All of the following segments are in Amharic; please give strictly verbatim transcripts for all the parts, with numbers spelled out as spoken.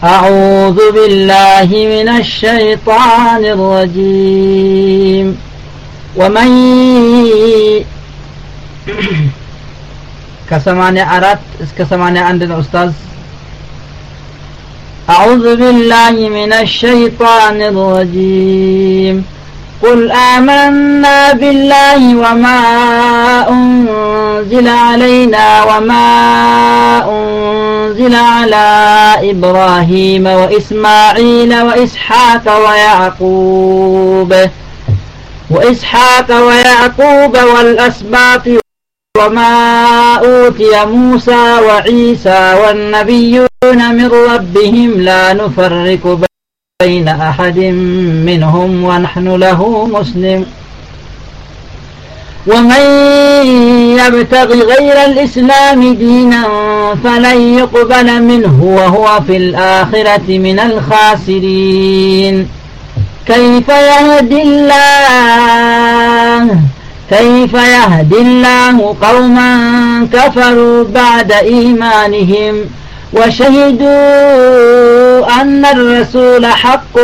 أعوذ بالله من الشيطان الرجيم ومن كسمانية أرات كسمانية عندنا أستاذ أعوذ بالله من الشيطان الرجيم قل آمنا بالله وما أنزل علينا وما أنزل على إبراهيم وإسماعيل وإسحاق ويعقوب وإسحاق ويعقوب والأسباط وما أوتي موسى وعيسى والنبيون من ربهم لا نفرق بين أحد منهم ونحن له مسلم ومن يبتغي غير الإسلام دينا فلن يقبل منه وهو في الآخرة من الخاسرين كيف يهدي الله كيف يهدي الله قوما كفروا بعد إيمانهم وشهدوا أن الرسول حق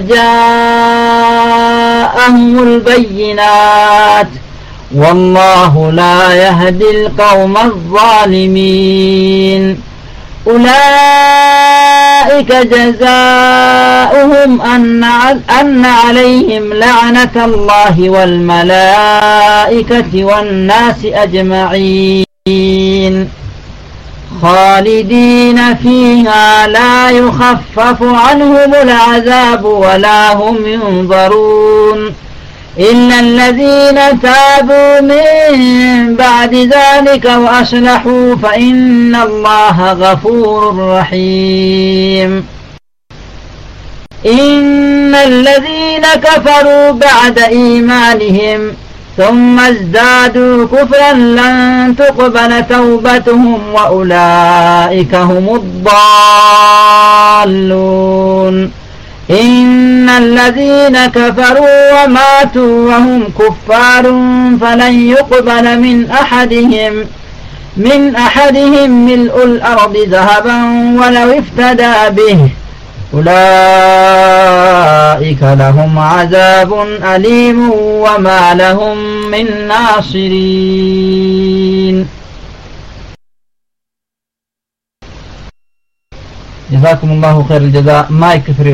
وجاءهم البينات والله لا يهدي القوم الظالمين أولئك جزاؤهم أن أن عليهم لعنة الله والملائكة والناس أجمعين خالدين فيها لا يخفف عنهم العذاب ولا هم ينظرون إلا الذين تابوا من بعد ذلك وأصلحوا فإن الله غفور رحيم إن الذين كفروا بعد إيمانهم ثم ازدادوا كفرا لن تقبل توبتهم وأولئك هم الضالون إن الذين كفروا وماتوا وهم كفار فلن يقبل من أحدهم من أحدهم ملء الأرض ذهبا ولو افتدى به أولئك لهم عذاب أليم وما لهم من ناصرين جزاكم الله خير الجزاء ما يكفر.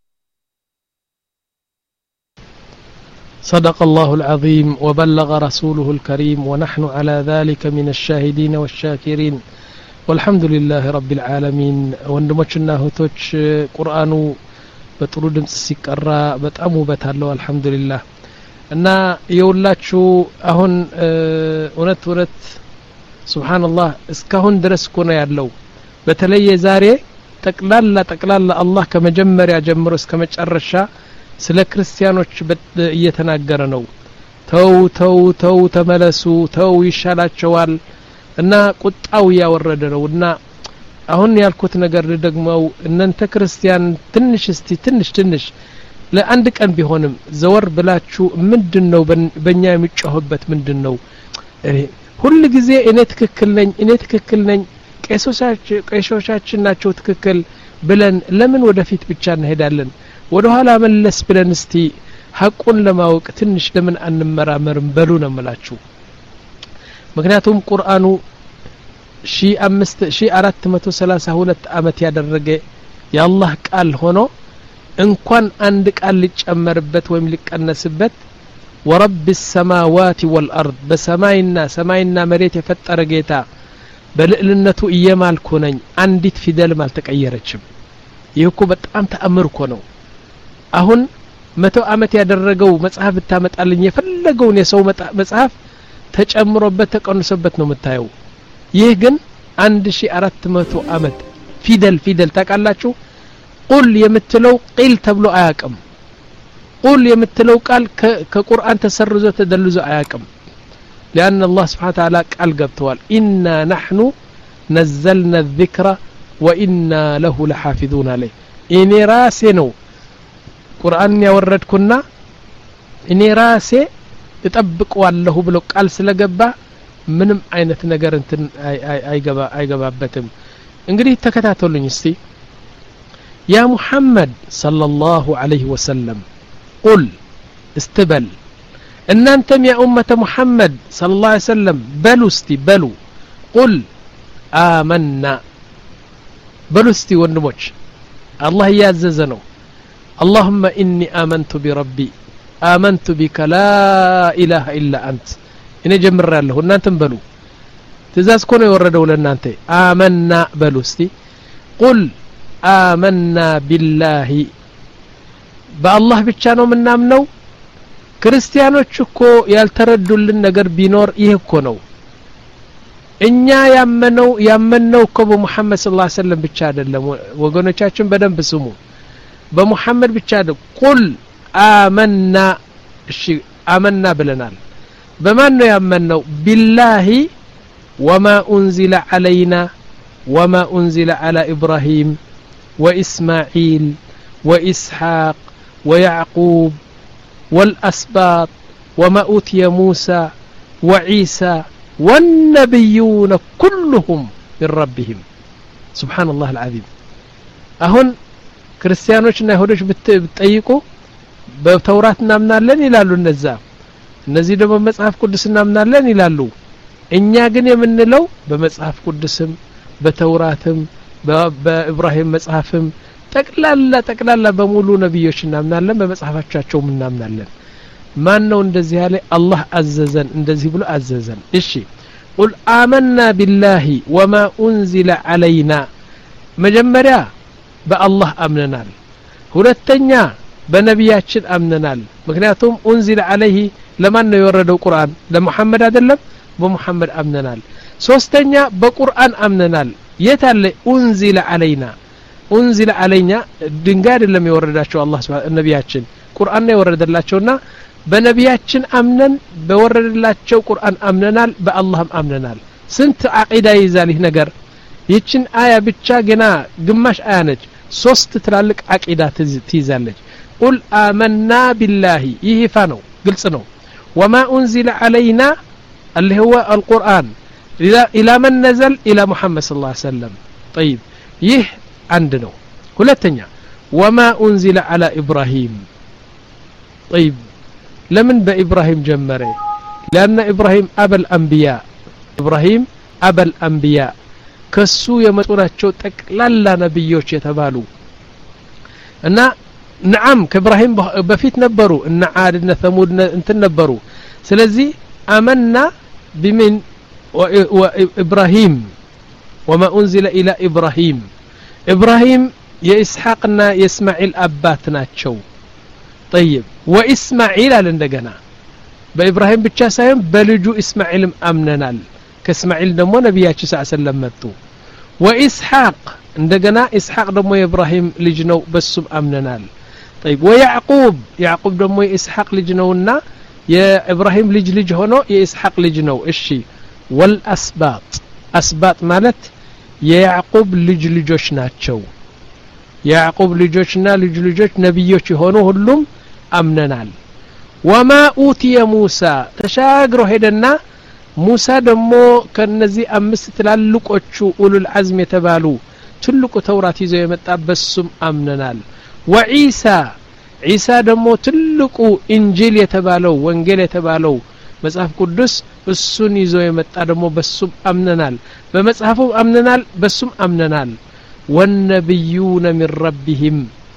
صدق الله العظيم وبلغ رسوله الكريم ونحن على ذلك من الشاهدين والشاكرين والحمد لله رب العالمين ወንድሞችና እህቶች ቁርአኑ በጥሩ ድምጽ ሲቀራ በጣም ውበት አለው አልহামዱሊላህ እና የውላችሁ አሁን እውነት እውነት ሱብሃንአላህ እስካሁን ድረስ ኮነ ያለው በተለይ ዛሬ ጠቅላላ ጠቅላላ አላህ ከመጀመሪያ ጀምሮ እስከ መጨረሻ ስለ ክርስቲያኖች እየተናገረ ነው ተው ተው ተው ተመለሱ ተው ይሻላቸዋል እና ቁጣው ያወረደ ነውና አሁን ያልኩት ነገር ደግሞ እናንተ ክርስቲያን ትንሽ እስቲ ትንሽ ትንሽ ለአንድ ቀን ቢሆንም ዘወር ብላችሁ ምንድነው በእኛ የሚጮህበት ምንድነው ሁሉ ጊዜ እኔ ትክክል ነኝ እኔ ትክክል ነኝ ቄሶቻችን ቄሶቻችን ናቸው ትክክል ብለን ለምን ወደፊት ብቻ እንሄዳለን ወደ ኋላ መለስ ብለን እስቲ ሐቁን ለማወቅ ትንሽ ለምን አንመራመርም በሉ ነው ማለት ምክንያቱም ቁርአኑ ሺህ አራት መቶ ሰላሳ ሁለት አመት ያደረገ የአላህ ቃል ሆኖ እንኳን አንድ ቃል ሊጨመርበት ወይም ሊቀነስበት ወረብ السماوات والارض በሰማይና ሰማይና መሬት የፈጠረ ጌታ በልዕልነቱ እየማልኩ ነኝ አንዲት ፊደል ማልተቀየረችም ይህኮ በጣም ተአምር እኮ ነው አሁን መቶ አመት ያደረገው መጽሐፍ ተመጣልኝ የፈለገውን የሰው መጽሐፍ ተጨምሮበት ተቀንሶበት ነው መታየው ይህ ግን አንድ ሺህ አራት መቶ አመት ፊደል ፊደል ታቃላችሁ ቁል የምትለው ቂል ተብሎ አያቅም ቁል የምትለው ቃል ከቁርአን ተሰርዞ ተደልዞ አያቅም لأن الله سبحانه وتعالى قال قبتوال إنا نحن نزلنا الذكر وإنا له لحافظون عليه إني راسي نو قرآن يوردكنا إني راسي እጠብቀዋለሁ ብሎ ቃል ስለገባ ምንም አይነት ነገር እንትን አይገባ አይገባበትም እንግዲህ ተከታተሉኝ እስቲ يا محمد صلى الله عليه وسلم قل استبل ان انتم يا امه محمد صلى الله عليه وسلم بلوا استبلوا قل آمنا بلوا استي ወንድሞች الله ያዘዘነው اللهم إني آمنت بربي آمنت بك لا إله إلا أنت إني جمر الله እናንተም በሉ ትእዛዝ ኮነ የወረደው ለእናንተ آمنا በሉ እስቲ قل آمنا بالله በአላህ ብቻ ነው ምናምነው ክርስቲያኖች እኮ ያልተረዱልን ነገር ቢኖር ይሄ እኮ ነው እኛ ያመነው ያመነው እኮ በመሐመድ ሰለላሁ ዐለይሂ ወሰለም ብቻ አይደለም ወገኖቻችን በደንብ ስሙ በመሐመድ ብቻ አይደለም ቁል አመና እሺ አመና ብለናል በማን ነው ያመነው ቢላሂ ወማ ኡንዚለ ዐለይና ወማ ኡንዚለ ዐላ ኢብራሂም ወኢስማዒል ወኢስሐቅ ወያዕቁብ والأسباط وما أوتي موسى وعيسى والنبيون كلهم من ربهم سبحان الله العظيم أهون كريستيانوچنا يهودوچ بتطيقوا بتوراة نامنالن ይላሉ እነዛ እነዚህ ደግሞ መጽሐፍ ቅዱስ እናምናለን ይላሉ እኛ ግን የምንለው በመጽሐፍ ቅዱስም በተውራትም በኢብራሂም መጽሐፍም ጠቅላላ ጠቅላላ በሙሉ ነብዮች እናምናለን በመጽሐፋቸው እናምናለን ማን ነው እንደዚህ ያለ አላህ አዘዘን እንደዚህ ብሎ አዘዘን እሺ ቁል አመና ቢላሂ ወማ ኡንዚለ ዐለይና መጀመሪያ በአላህ አምነናል ሁለተኛ በነብያችን አምነናል ምክንያቱም ኡንዚለ ዐለይሂ ለማን ነው የወረደው ቁርአን ለሙሐመድ አይደለም በሙሐመድ አምነናል ሶስተኛ በቁርአን አምነናል የታለ ኡንዚለ ዐለይና ኡንዚለ ዐለይና ድንጋይ አይደለም የወረዳቸው አላህ Subhanahu ነብያችን ቁርአን ነው የወረደላቸውና በነብያችን አምነን በወረደላቸው ቁርአን አምነናል በአላህም አምነናል ስንት አቂዳ ይዛል ይህ ነገር ይችን አያ ብቻ ገና ግማሽ አያ ነች ሶስት ትላልቅ አቂዳ ትይዛለች ቁል አመና ቢላሂ ይህ ነው ግልጽ ነው وما أنزل علينا اللي هو القرآن إلى من نزل إلى محمد صلى الله عليه وسلم طيب ይህ አንድ ነው ሁለተኛ وما أنزل على إبراهيم طيب لمن بإبراهيم جمره لأن إبراهيم أبا الأنبياء إبراهيم أبا الأنبياء كسو يمطوناچو ጠቅላላ ነብዮች የተባሉ እና نعم كإبراهيم بفيت ነበሩ እና ዓድና ثمود እንትን ነበሩ ስለዚህ آمنا بمن وإبراهيم وما أنزل إلى إبراهيم إبراهيم يإسحاقنا يسماعيل أبات ናቸው طيب وإسماعيل على እንደገና በإبراهيم ብቻ ሳይሆን በልጁ إسماعيلም አምነናል ከإسماعيل ደግሞ ነብያችን ሰለላሁ ዐለይሂ ወሰለም መጡ وإسحاق እንደገና إسحاق ደግሞ የإبراهيم ልጅ ነው በሱም አምነናል طيب ويعقوب يعقوب ደግሞ የإسحاق ልጅ ነውና የإبراهيم ልጅ ልጅ ሆኖ የإسحاق ልጅ ነው እሺ والأسباط أسباط ማለት የያዕቁብ ልጅ ልጆች ናቸው ያዕቁብ ልጆችና ልጅ ልጆች ነብዮች ሆኖ ሁሉም አምነናል وما أوتي موسى ተሻግሮ ሄደና ሙሳ ደግሞ ከነዚህ አምስት ትላልቆቹ ኡሉል አዝም የተባሉ ትልቁ ተውራት ይዘው የመጣበሱም አምነናል ወኢሳ ኢሳ ደግሞ ትልቁ ኢንጂል የተባለው ወንጌል የተባለው መጽሐፍ ቅዱስ እሱን ይዞ የመጣ ደግሞ በሱም አምነናል በመጽሐፉ አምነናል በሱም አምነናል ወነብዩነ ሚን ረቢሂም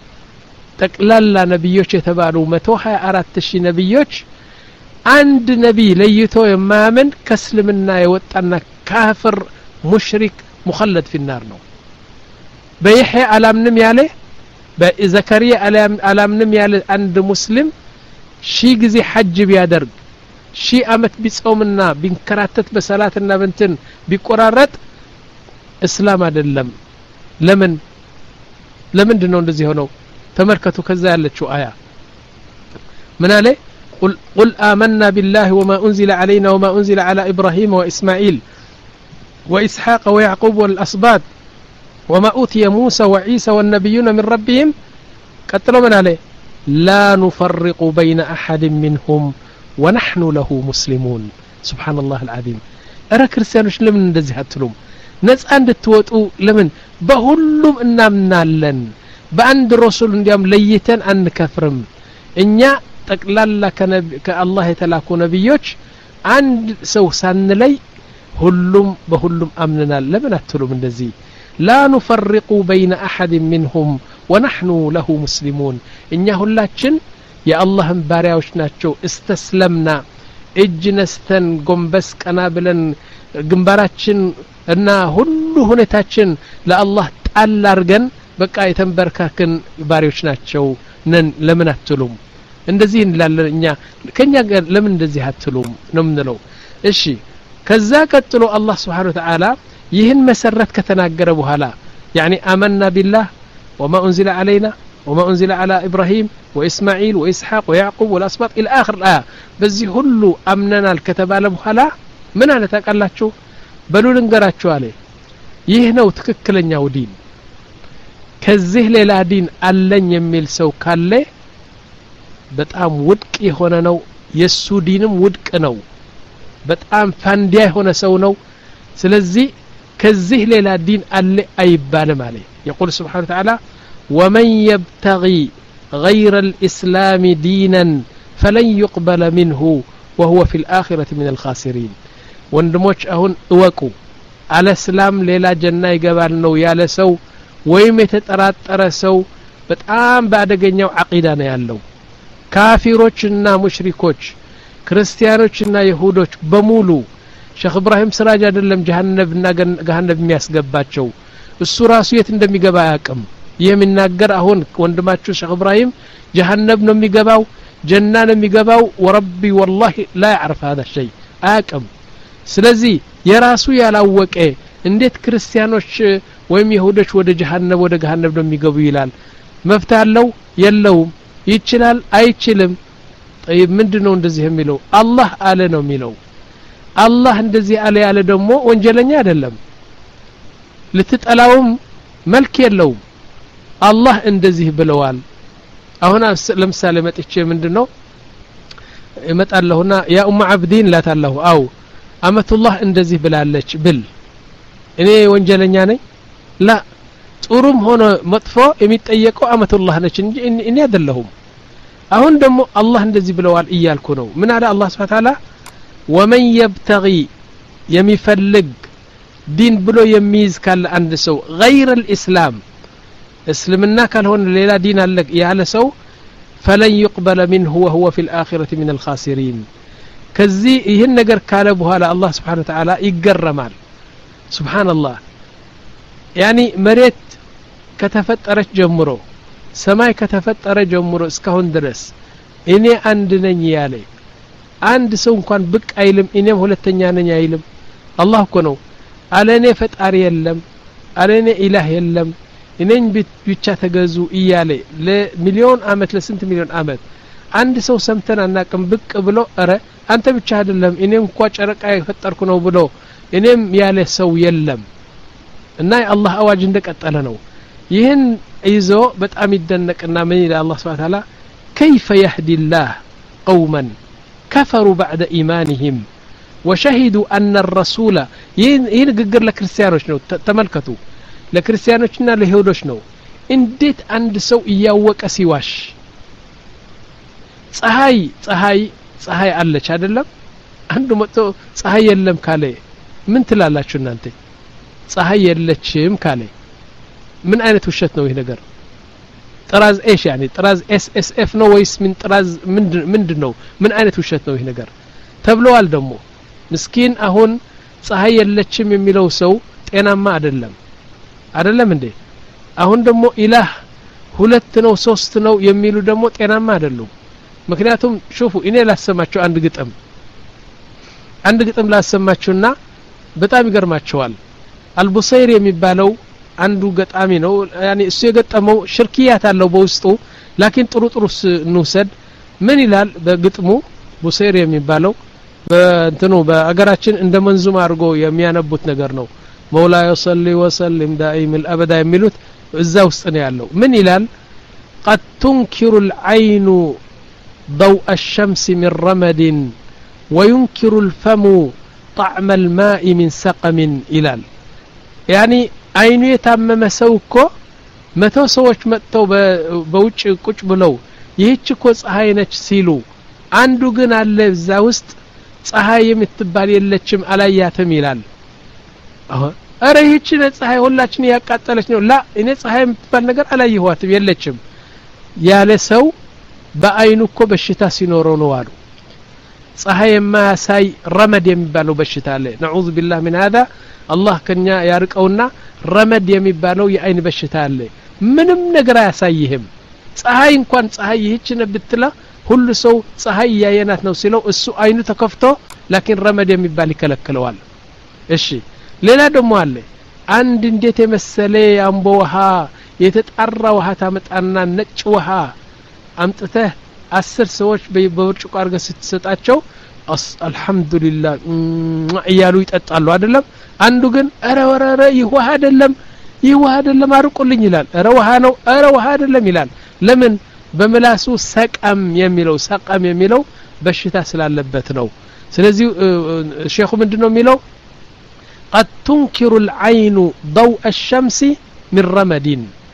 ጠቅላላ ነብዮች የተባሉ መቶ ሃያ አራት ሺህ ነብዮች አንድ ነብይ ለይቶ የማያምን ከእስልምና የወጣና ካፍር ሙሽሪክ ሙኸለድ في النار ነው በይህያ አላምንም ያለ በዘከሪያ አላምንም ያለ አንድ ሙስሊም ሺ ጊዜ ሐጅ ቢያደርግ ሺ አመት ቢጾምና ቢንከራተት በሰላትና በእንትን ቢቆራረጥ እስላም አይደለም ለምን ለምን ነው እንደዚህ ሆነው ተመልከቱ ከዛ ያለችው አያ ምን አለ قل قل آمنا بالله وما أنزل علينا وما أنزل على إبراهيم وإسماعيل وإسحاق ويعقوب والأسباط وما أوتي موسى وعيسى والنبيون من ربهم قتلوا من عليه لا نفرق بين أحد منهم ونحن له مسلمون سبحان الله العظيم أرى كريستيانوش لمن እንደዚህ አትሉም ነፃ እንድትወጡ ለምን በሁሉም እናምናለን በአንድ ረሱል እንዲያም ለይተን አንከፍርም እኛ ጠቅላላ ከአላህ የተላኩ ነብዮች አንድ ሰው ሳንለይ ሁሉም በሁሉም አምነናል ለምን አትሉም እንደዚህ لا نفرق بين أحد منهم ونحن له مسلمون እኛ ሁላችን የአላህን ባሪያዎች ናቸው استسلمنا እጅ ነስተን ጎንበስ ቀና ብለን ግንባራችን እና ሁሉ ሁኔታችን ለአላህ ጣል አርገን በቃ የተንበርካክን ባሪያዎች ናቸው ነን ለምን አትሉም እንደዚህ እንላለን እኛ ከኛ ለምን እንደዚህ አትሉም ነው ምንለው እሺ ከዛ ቀጥሎ አላህ Subhanahu Wa Ta'ala ይህን መሰረት ከተናገረ በኋላ يعني آمنا بالله وما أنزل علينا وما أنزل على إبراهيم وإسماعيل وإسحاق ويعقوب والأسباط إلى آخر الآية بزي هلو أمننا الكتاب على بحلا من أنا تقلاتشو بلو لنقراتشو عليه يهنو تككلن يودين كزيه ليلا دين ألن يميل سو كالي بتقام ودك يهونا نو يسو دينم ودك نو بتقام فانديا يهونا سو نو سلزي كزيه ليلا دين ألي أيبان مالي يقول سبحانه وتعالى ومن يبتغي غير الإسلام دينا فلن يقبل منه وهو في الآخرة من الخاسرين وندموش أهون اوكو على اسلام ليلا جنة يقبال نو يالا سو ويمتترات ترسو بتقام بعد جنيو عقيدانا يالو كافروچنا مشركوچ ክርስቲያኖችና ይሁዶች በሙሉ ሼክ ኢብራሂም ስራጅ አይደለም ጀሃነምና ገሃነም የሚያስገባቸው እሱ ራሱ የት እንደሚገባ ያቀም የሚናገር አሁን ወንድማችሁ ሼክ ኢብራሂም ጀሃነም ነው የሚገባው ጀና ነው የሚገባው ወረቢ والله لا يعرف هذا الشيء አቀም ስለዚህ የራሱ ያላወቀ እንዴት ክርስቲያኖች ወይም ይሁዶች ወደ ጀሃነም ወደ ገሃነም ነው የሚገቡ ይላል መፍታለው የለውም ይችላል አይችልም طيب ምንድነው እንደዚህ የሚለው አላህ አለ ነው የሚለው አላህ እንደዚህ አለ ያለ ደግሞ ወንጀለኛ አይደለም ልትጠላውም መልክ የለውም አላህ እንደዚህ ብለዋል አሁን ለምሳሌ መጥቼ ምንድነው እመጣለሁና ያ ኡም አብዲን ላታለሁ አው አመቱላህ እንደዚህ ብላለች ብል እኔ ወንጀለኛ ነኝ ላ ጥሩም ሆነ መጥፎ የሚጠየቀው አመቱላህ ነች እንጂ እኔ አይደለሁም አሁን ደግሞ አላህ እንደዚህ ብለዋል እያልኩ ነው ምን አለ አላህ Subhanahu Wa Ta'ala ومن يبتغي يمفلق دين بلو يميز كال عند سو غير الإسلام اسلمنا كان هون ليلا دين لك يا سو فلن يقبل منه وهو في الآخرة من الخاسرين كزي يهن نجر كالبها على الله سبحانه وتعالى يجرمال سبحان الله يعني مريت كتفترت جمرو سماي كتفتر جمرو اسكهون درس إني عندنا يالي عند سو እንኳን ብቅ አይልም እኔም ሁለተኛ ነኝ አይልም አላህ እኮ ነው አለኔ ፈጣሪ የለም አለኔ ኢላህ የለም እኔን ብቻ ተገዙ እያለ ለሚሊዮን አመት ለስንት ሚሊዮን አመት አንድ ሰው ሰምተን አናቅም ብቅ ብሎ አረ አንተ ብቻ አይደለም እኔም እንኳን ጨረቃ የፈጠርኩ ነው ብሎ እኔም ያለ ሰው የለም እና የአላህ አዋጅ እንደቀጠለ ነው ይህን ይዞ በጣም ይደነቅና ምን ይላል አላህ Subhanahu Wa Ta'ala كيف يهدي الله قوما كفروا بعد إيمانهم وشهدوا أن الرسول ينقر لكريستيانوش نو تملكتوا لكريستيانوشنا ليهودوش نو انديت عند سو ياوك اسيواش ፀሐይ ፀሐይ ፀሐይ አለች አይደለም አንዱ መጥቶ ፀሐይ የለም ካለ ምን ትላላችሁ እናንተ ፀሐይ የለችም ካለ ምን አይነት ውሸት ነው ይሄ ነገር ጥራዝ ايش يعني ጥራዝ ኤስ ኤስ ኤፍ ነው ወይስ ምን ጥራዝ ምንድን ነው ምን አይነት ውሸት ነው ይሄ ነገር ተብሏል ደግሞ ምስኪን አሁን ፀሐይ የለችም የሚለው ሰው ጤናማ አይደለም አይደለም እንዴ አሁን ደግሞ ኢላህ ሁለት ነው ሶስት ነው የሚሉ ደግሞ ጤናማ አይደሉም ምክንያቱም ሹፉ እኔ ላሰማችሁ አንድ ግጥም አንድ ግጥም ላሰማችሁና በጣም ይገርማችኋል አልቡሰይር የሚባለው አንዱ ገጣሚ ነው يعني እሱ የገጠመው ሽርኪያት አለው በውስጡ ላኪን ጥሩ ጥሩ ንውሰድ ምን ይላል በግጥሙ ቡሰይር የሚባለው በእንትኑ በአገራችን እንደ መንዙም አድርጎ የሚያነቡት ነገር ነው مولاي صلي وسلم دائم الابد የሚሉት እዛ ውስጥ ነው ያለው ምን ይላል قد تنكر العين ضوء الشمس من رمد وينكر الفم طعم الماء من سقم ይላል يعني አይኑ የታመመ ሰው እኮ መቶ ሰዎች መጥተው በውጭ ቁጭ ብለው ይህች እኮ ፀሐይ ነች ሲሉ አንዱ ግን አለ እዛ ውስጥ ፀሐይ የምትባል የለችም አላያተም ይላል አሁ አረ ይህች ፀሐይ ሁላችን ያቃጠለች ነው ላ እኔ ፀሐይ የምትባል ነገር አላየኋትም የለችም ያለ ሰው በአይኑ እኮ በሽታ ሲኖረው ነው አሉ ፀሐይ የማያሳይ ረመድ የሚባለው በሽታ አለ ነዑዝ ቢላህ ምን هذا አላህ ከኛ ያርቀውና ረመድ የሚባለው የአይን በሽታ አለ ምንም ነገር አያሳይህም ፀሐይ እንኳን ፀሐይ ይህች ነው ብትላ ሁሉ ሰው ፀሐይ ያየናት ነው ሲለው እሱ አይኑ ተከፍቶ ላኪን ረመድ የሚባል ይከለክለዋል እሺ ሌላ ደግሞ አለ አንድ እንዴት የመሰለ አምቦ ውሃ የተጣራ ውሃ ታመጣና ነጭ ውሃ አምጥተህ አስር ሰዎች በብርጭቆ አርገ ስትሰጣቸው አልহামዱሊላህ እያሉ ይጠጣሉ አይደለም አንዱ ግን አረ ወረረ ይውሃ አይደለም ይውሃ አይደለም አርቁልኝ ይላል አረ ውሃ ነው አረ ውሃ አይደለም ይላል ለምን በመላሱ ሰቀም የሚለው ሰቀም የሚለው በሽታ ስላለበት ነው ስለዚህ ሼኹ ምንድነው የሚለው قد تنكر العين ضوء الشمس من رمد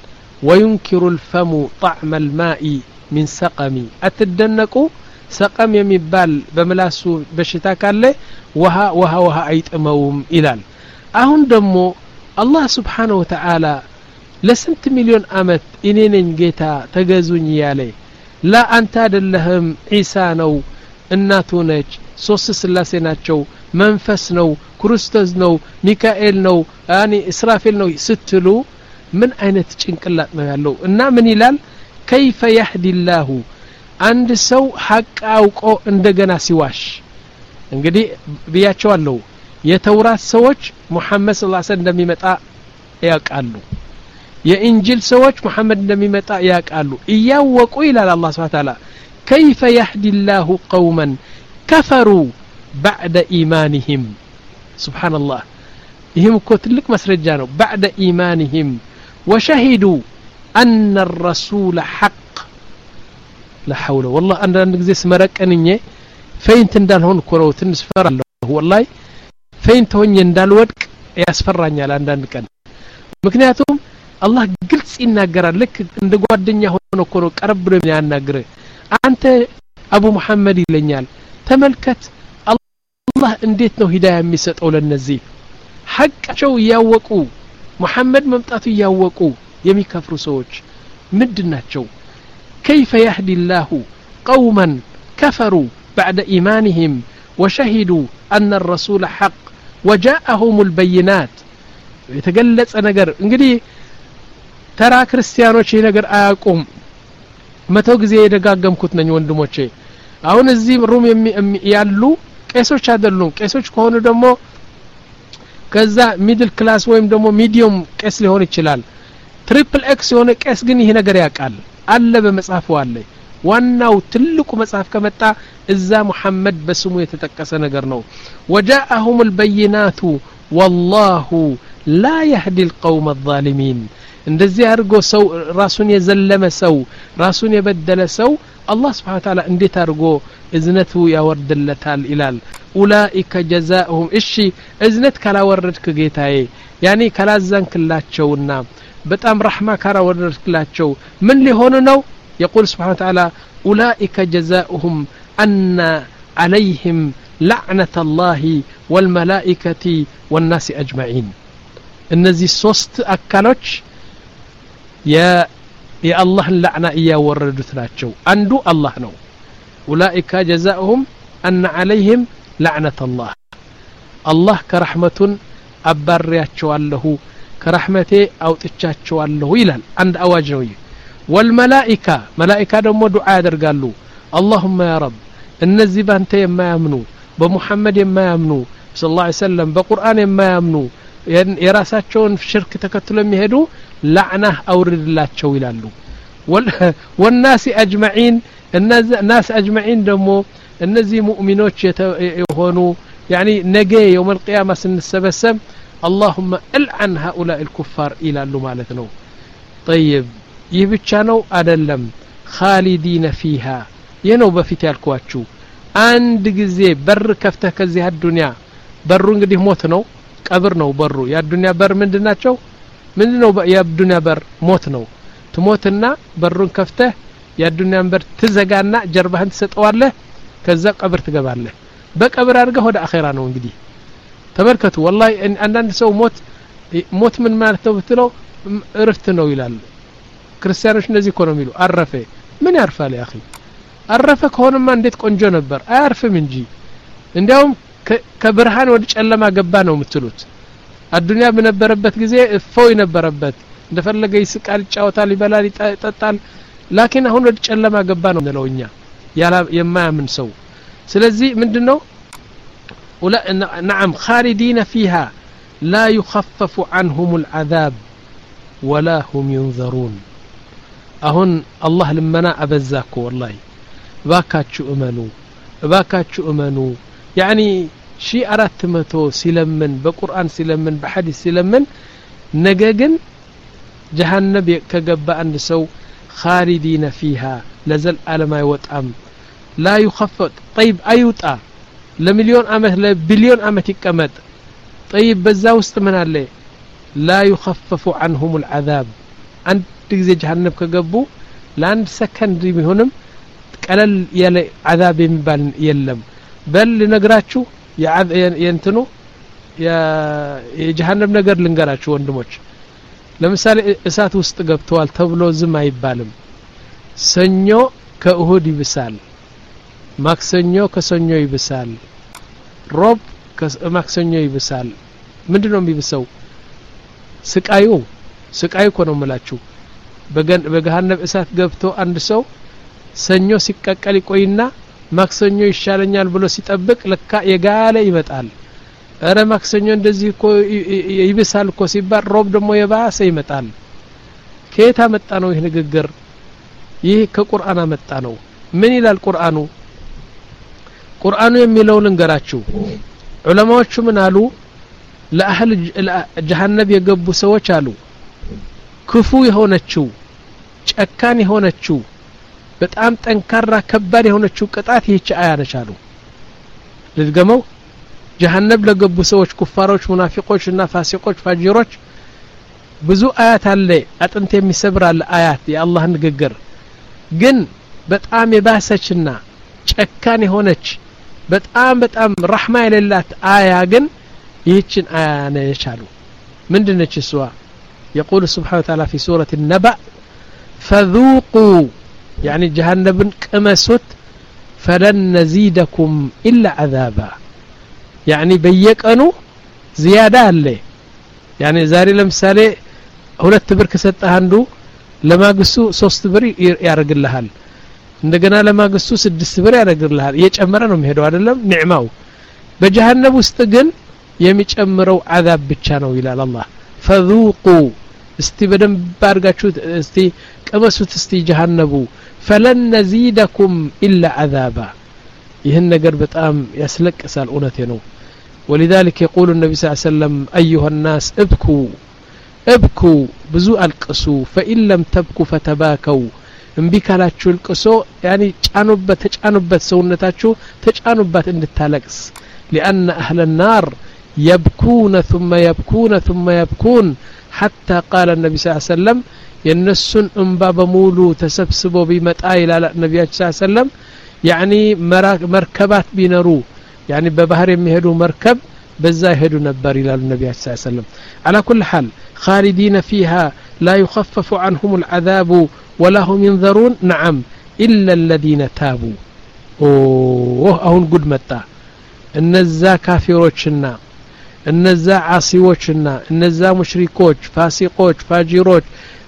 وينكر الفم طعم الماء من سقم اتدنقوا سقم የሚባል በመላሱ በሽታ ካለ ውሃ ውሃ ውሃ አይጥመውም ይላል አሁን ደግሞ አላህ Subhanahu Wa Ta'ala ለስንት ሚሊዮን አመት እኔ ነኝ ጌታ ተገዙኝ ያለ ላ አንተ አይደለህም ኢሳ ነው እናቱ ነች ሶስት ስላሴ ናቸው መንፈስ ነው ክርስቶስ ነው ሚካኤል ነው ያኒ እስራፊል ነው ስትሉ ምን አይነት ጭንቅላት ነው ያለው እና ምን ይላል كيف يهدي الله አንድ ሰው ሐቅ አውቆ እንደገና ሲዋሽ እንግዲህ ቢያቸዋለሁ የተውራት ሰዎች ሙሐመድ ሰለላሁ ዐለይሂ ወሰለም እንደሚመጣ ያውቃሉ የኢንጂል ሰዎች ሙሐመድ እንደሚመጣ ያውቃሉ እያወቁ ይላል አላህ Subhanahu Wa Ta'ala كيف يهدي الله قوما كفروا بعد ايمانهم سبحان الله ይህም እኮ ትልቅ መስረጃ ነው بعد ايمانهم وشهدوا ان الرسول حق لا حول والله አንዳንድ ጊዜ ስመረቀንኝ ፈይንት እንዳልሆን እኮ ነው ትንሽ ፈራለሁ والله ፈይንት ሆኜ እንዳልወድቅ ያስፈራኛል አንዳንድ ቀን ምክንያቱም አላህ ግልጽ ይናገራል ልክ እንደ ጓደኛ ሆኖ እኮ ነው ቀረብ ብሎ የሚያናግር አንተ አቡ መሐመድ ይለኛል ተመልከት አላህ እንዴት ነው ሂዳያ የሚሰጠው ለነዚህ ሐቃቸው ያወቁ መሐመድ መምጣቱ ያወቁ የሚከፍሩ ሰዎች ምንድናቸው كيف يهدي الله قوما كفروا بعد إيمانهم وشهدوا أن الرسول حق وجاءهم البينات يتجلس ነገር እንግዲህ ተራ ክርስቲያኖች ይሄ ነገር አያውቁም መተው ጊዜ የደጋገምኩት ነኝ ወንድሞቼ አሁን እዚህ ሩም ያሉ ቄሶች አይደሉም ቄሶች ከሆኑ ደግሞ ከዛ ሚድል ክላስ ወይም ደግሞ ሚዲየም ቄስ ሊሆን ይችላል ትሪፕል ኤክስ የሆነ ቄስ ግን ይሄ ነገር ያውቃል አለ በመጽሐፉ አለ ዋናው ትልቁ መጽሐፍ ከመጣ እዛ መሐመድ በስሙ የተጠቀሰ ነገር ነው وجاءهم البينات والله لا يهدي القوم الظالمين እንደዚህ አድርጎ ሰው ራሱን የዘለመ ሰው ራሱን የበደለ ሰው አላህ Subhanahu Wa Ta'ala እንዴት አድርጎ እዝነቱ ያወርድለታል ይላል ኡላኢከ ጀዛኡሁም እሺ እዝነት ካላወረድክ ጌታዬ ያኒ ካላዘንክላቸውና በጣም ረህማ ካላወረድክላቸው ምን ሊሆኑ ነው يقول سبحانه وتعالى أولئك جزاؤهم أن عليهم لعنة الله والملائكة والناس أجمعين እነዚህ ሶስት አካሎች ያ የአላህ ለዕና ያወረዱት ናቸው አንዱ አላህ ነው أولئك جزاؤهم أن عليهم لعنة الله الله كرحمة أبرياتشوالله كرحمته أوتشاتشوالله ይላል አንድ አዋጅ ነው والملائكة ملائكة دم دعاء درقالو اللهم يا رب النزي بانت يما يمنو بمحمد يما يمنو صلى الله عليه وسلم بقرآن يما يمنو يراساتشون في شرك تكتلو يهدو لعنه أورد الله تشويلالو والناس أجمعين الناس أجمعين دمو النزي مؤمنوش يهونو يعني نجي يوم القيامة سن السبسم اللهم ألعن هؤلاء الكفار إلى اللو مالتنو طيب ይህ ብቻ ነው አይደለም خالدين فيها የነው በፊት ያልኳችሁ አንድ ጊዜ በር ከፍተህ ከዚህ አዱንያ በሩ እንግዲህ ሞት ነው ቀብር ነው በሩ የአዱንያ በር ምንድናቸው ምንድነው የዱንያ በር ሞት ነው ትሞትና በሩን ከፍተህ የዱንያን በር ትዘጋና ጀርባህን ትሰጠዋለህ ከዛ ቀብር ትገባለህ በቀብር አድርገህ ወደ አኺራ ነው እንግዲህ ተመልከቱ والله አንዳንድ ሰው ሞት ሞት ምን ማለት ነው ብትለው እረፍት ነው ይላል ክርስቲያኖች እንደዚህ እኮ ነው የሚሉ አረፈ ምን ያርፋል ያ اخي አረፈ ከሆነማ እንዴት ቆንጆ ነበር አያርፍም እንጂ እንዲያውም ከብርሃን ወደ ጨለማ ገባ ነው የምትሉት አዱንያ በነበረበት ጊዜ እፎይ ነበረበት እንደፈለገ ይስቃል ጫውታል ይበላል ይጠጣል ላኪን አሁን ወደ ጨለማ ገባ ነው ለውኛ ያላ የማያምን ሰው ስለዚህ ምንድነው ولا نعم خالدين فيها لا يخفف عنهم العذاب ولا هم ينظرون አሁን አላህ ለመና አበዛኩ والله ባካችሁ እመኑ ባካችሁ እመኑ يعني شي አራት መቶ ሲለምን በቁርአን ሲለምን በሐዲስ ሲለምን ነገ ግን ጀሃነም ከገባ አንድ ሰው خالدين فيها لزل ዓለም አይወጣም لا يخفف طيب አይውጣ ለሚሊዮን አመት ለቢሊዮን አመት ይቀመጥ طيب በዛ ውስጥ ምን አለ لا يخفف عنهم العذاب አንድ ጊዜ ጀሃነም ከገቡ ለአንድ ሰከንድ ቢሆንም ቀለል ያለ عذاب የሚባል የለም በል ልነግራችሁ የእንትኑ የጀሃነም ነገር ልንገራችሁ ወንድሞች ለምሳሌ እሳት ውስጥ ገብተዋል ተብሎ ዝም አይባልም ሰኞ ከእሁድ ይብሳል ማክሰኞ ከሰኞ ይብሳል ሮብ ከማክሰኞ ይብሳል ምንድነው የሚብሰው ስቃዩ ስቃዩ እኮ ነው የምላችሁ በገሃነም እሳት ገብቶ አንድ ሰው ሰኞ ሲቀቀል ይቆይና ማክሰኞ ይሻለኛል ብሎ ሲጠብቅ ለካ የጋለ ይመጣል አረ ማክሰኞ እንደዚህ እኮ ይብሳል እኮ ሲባል ሮብ ደግሞ የባሰ ይመጣል ከየት አመጣ ነው ይሄ ንግግር ይሄ ከቁርአን አመጣ ነው ምን ይላል ቁርአኑ ቁርአኑ የሚለው ልንገራችሁ ዑለማዎቹ ምን አሉ ለአህል ጀሃነም የገቡ ሰዎች አሉ ክፉ የሆነችው ጨካን የሆነችው በጣም ጠንካራ ከባድ የሆነችው ቅጣት ይህች አያ ነች አሉ ልድገመው ጀሃነም ለገቡ ሰዎች ኩፋሮች ሙናፊቆች እና ፋሲቆች ፋጂሮች ብዙ አያት አለ አጥንት የሚሰብር አለ አያት የአላህ ንግግር ግን በጣም የባሰችና ጨካን የሆነች በጣም በጣም ረህማ የሌላት አያ ግን ይህችን አያ ነች አሉ ምንድነች እሷ يقول سبحانه وتعالى في سورة النبأ فذوقوا يعني جهنم قمسوت فلن نزيدكم إلا عذابا يعني بيقنوا زيادة عليه يعني زاري لمثالي ሁለት ብር ከሰጠህ አንዱ ለማግስቱ ሶስት ብር ያረግልሃል እንደገና ለማግስቱ ስድስት ብር ያረግልሃል እየጨመረ ነው የሚሄደው አይደለም ኒዕማው በጀሃነም ውስጥ ግን የሚጨምረው عذاب ብቻ ነው ይላል አላህ فذوقوا እስቲ በደንብ አድርጋችሁ እስቲ ቀመሱት እስቲ ጀሃነሙ فلن نزيدكم إلا عذابا ይህን ነገር በጣም ያስለቅሳል እውነቴ ነው ولذلك يقول النبي صلى الله عليه وسلم أيها الناس ابكوا ابكوا ብዙ አልቅሱ فإن لم تبكوا فتباكوا እንቢካላችሁ ልቅሶ يعني ጫኑበት ተጫኑበት ሰውነታችሁ ተጫኑበት እንድታለቅስ لأن أهل النار يبكون ثم يبكون ثم يبكون حتى قال النبي صلى الله عليه وسلم ينسون انبا بمولو تسبسبوا بمطا الى النبي صلى الله عليه وسلم يعني مركبات بينرو يعني ببحر يمهدوا مركب بزا يهدوا نبر الى النبي صلى الله عليه وسلم على كل حال خالدين فيها لا يخفف عنهم العذاب ولا هم ينذرون نعم إلا الذين تابوا اوه اهون قد متى እነዛ ካፊሮችና እነዛ ዓሲዎችና እነዛ ሙሽሪኮች ፋሲቆች ፋጂሮች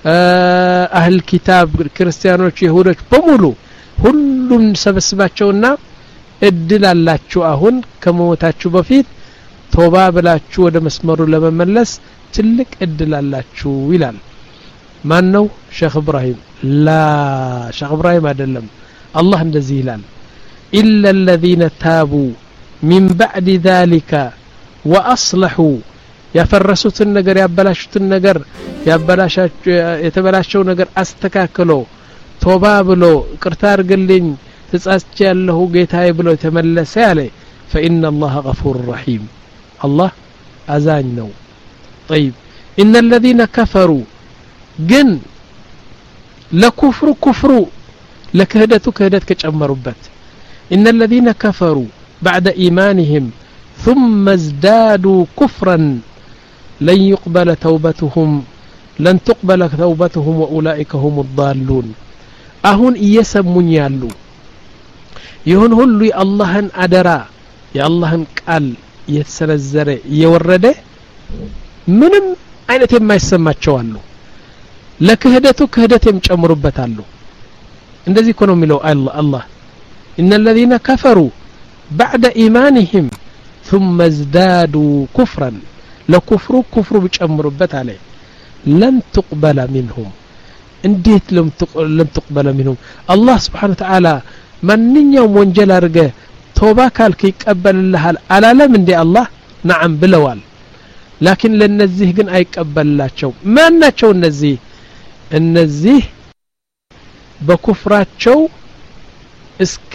አህል ኪታብ ክርስቲያኖች ይሁዶች በሙሉ ሁሉም ሰበስባቸውና እድል አላችሁ አሁን ከመሞታችሁ በፊት ቶባ ብላችሁ ወደ መስመሩ ለመመለስ ትልቅ እድል አላችሁ ይላል ማን ነው ሼክ ኢብራሂም ላ ሼክ ኢብራሂም አይደለም አላህ እንደዚህ ይላል ኢላ الذين تابوا من بعد ذلك واصلحوا ያፈረሱትን ነገር ያበላሹትን ነገር ያበላሻቸው የተበላሸው ነገር አስተካክሎ ቶባ ብሎ ቅርታ አርግልኝ ተጻጽቼ ያለሁ ጌታዬ ብሎ ተመለሰ ያለ فإن الله غفور رحيم الله አዛኝ ነው طيب إن الذين كفروا جن لكفر كفر لكهدت كهدت كجمربت إن الذين كفروا بعد إيمانهم ثم ازدادوا كفرا لن يقبل توبتهم لن تقبل توبتهم وأولئك هم الضالون أهون يسمون يالو يهون هلو اللهن أدرا يا اللهن قال يتسنزر يورد منم አይነት የማይሰማቸው አሉ ለክህደቱ ክህደት የሚጨምሩበታሉ እንደዚህ እኮ ነው የሚለው አላህ إن الذين كفروا بعد إيمانهم ثم ازدادوا كفرا لكفر كفر بيጨምሩበት አለ لن تقبل منهم እንዴት لم تقبل منهم الله سبحانه وتعالى ማንኛውም ወንጀል አርገ ቶባ ካልክ ይቀበልልሃል አላለም እንዴ አላህ نعم ብለዋል لكن ለነዚህ ግን አይቀበልላቸው ማናቸው እነዚህ እነዚህ በኩፍራቸው እስከ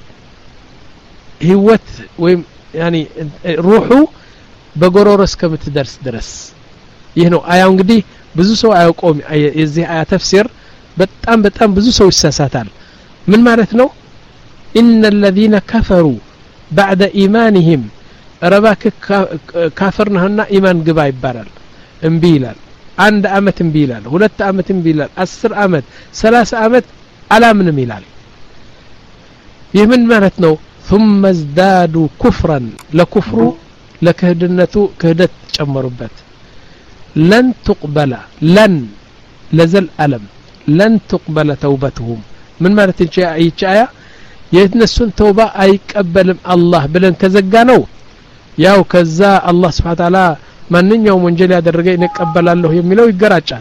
ህይወት ወይም يعني روحu በጎሮሮ እስከምትደርስ ድረስ ይህ ነው አያው እንግዲህ ብዙ ሰው አያውቀውም የዚህ አያ ተፍሲር በጣም በጣም ብዙ ሰው ይሳሳታል ምን ማለት ነው إن الذين كفروا بعد إيمانهم ረባክ ካፍርነህና ኢማን ግባ ይባላል እምቢ ይላል አንድ አመት እምቢ ይላል ሁለት አመት እምቢ ይላል አስር አመት ሰላሳ አመት አላምንም ይላል ይህ ምን ማለት ነው ثم ازدادوا كفرا ለኩፍሩ ለክህደቱ ክህደት ጨመሩበት لن تقبل لن لزل ألم لن تقبل توبتهم من ማለት ይቻያ የነሱን ተውባ አይቀበልም አላህ ብለን ከዘጋነው ያው ከዛ አላህ Subhanahu Ta'ala ማንኛውም ወንጀል ያደረገ ይቀበላልሁ የሚለው ይገራጫል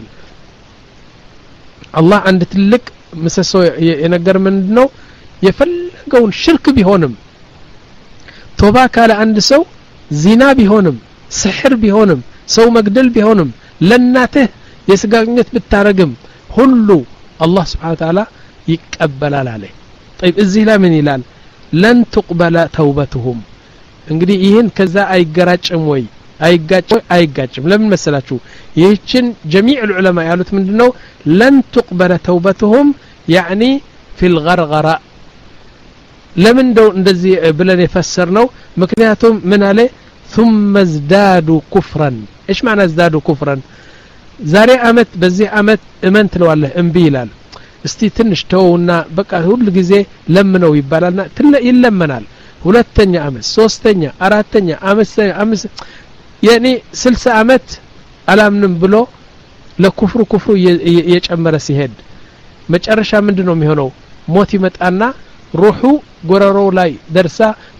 አላህ አንድ ትልቅ ምሰሶ የነገር ምንድነው የፈለገውን ሽርክ ቢሆንም ቶባ ካለ አንድ ሰው ዚና ቢሆንም ስሕር ቢሆንም ሰው መግደል ቢሆንም ለናትህ የስጋግነት ብታረግም ሁሉ አላህ Subhanahu Ta'ala ይቀበላል አለ طيب እዚህ ላይ ምን ይላል لن تقبل توبتهم እንግዲህ ይሄን ከዛ አይገራጭም ወይ አይጋጭም አይጋጭም ለምን መሰላችሁ ይህችን جميع العلماء ያሉት ምንድነው لن تقبل توبتهم يعني في الغرغره ለምን እንደው እንደዚህ ብለን የፈሰርነው ምክንያቱም ምን አለ ثم ازدادوا كفرا ايش معنى ازدادوا كفرا ዛሬ አመት በዚህ አመት እመን ትለዋለህ እምቢ ይላል እስቲ ትንሽ ተውና በቃ ሁሉ ጊዜ ለምነው ይባላልና ትለ ይለመናል ሁለተኛ አመት ሶስተኛ አራተኛ አምስተኛ አምስት ያኒ ስልሳ አመት አላምንም ብሎ ለኩፍሩ ኩፍሩ የጨመረ ሲሄድ መጨረሻ ምንድነው የሚሆነው ሞት ይመጣና ሩሑ ጎረሮ ላይ ደርሳ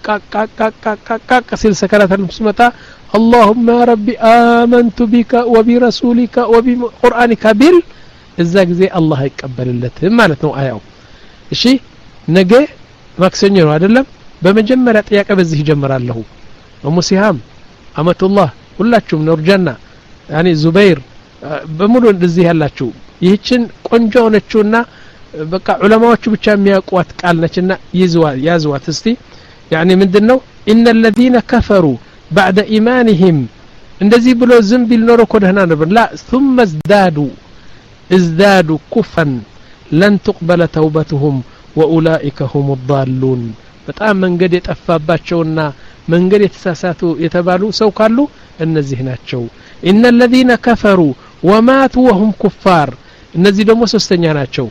ቃቃቃቃቃ ሲል ሰከራት ልምስመታ اللهم يا ربي آمنت بك وبرسولك وبقرآنك بال እዛ ጊዜ አላህ ይቀበልለት ማለት ነው አያው እሺ ነገ ማክሰኞ ነው አይደለም በመጀመሪያ ጥያቄ በዚህ ይጀምራለሁ ወሙሲሃም አመቱላህ ሁላችሁም ኑርጀና ያኒ ዙበይር በሙሉ እንደዚህ ያላችሁ ይህችን ቆንጆ ሆነችውና በቃ ዑለማዎቹ ብቻ የሚያውቁት ቃል ነችና ይዝዋ ያዝዋት እስቲ ያኒ ምንድነው ان الذين كفروا بعد ايمانهم እንደዚህ ብሎ ዝም ቢል ኖሮ ኮደህና ነበር لا ثم ازدادوا ازدادوا كفرا لن تقبل توبتهم واولئك هم الضالون በጣም መንገድ የጠፋባቸውና መንገድ የተሳሳቱ የተባሉ ሰው ካሉ እነዚህ ናቸው ان الذين كفروا وماتوا وهم كفار እነዚህ ደግሞ ሶስተኛ ናቸው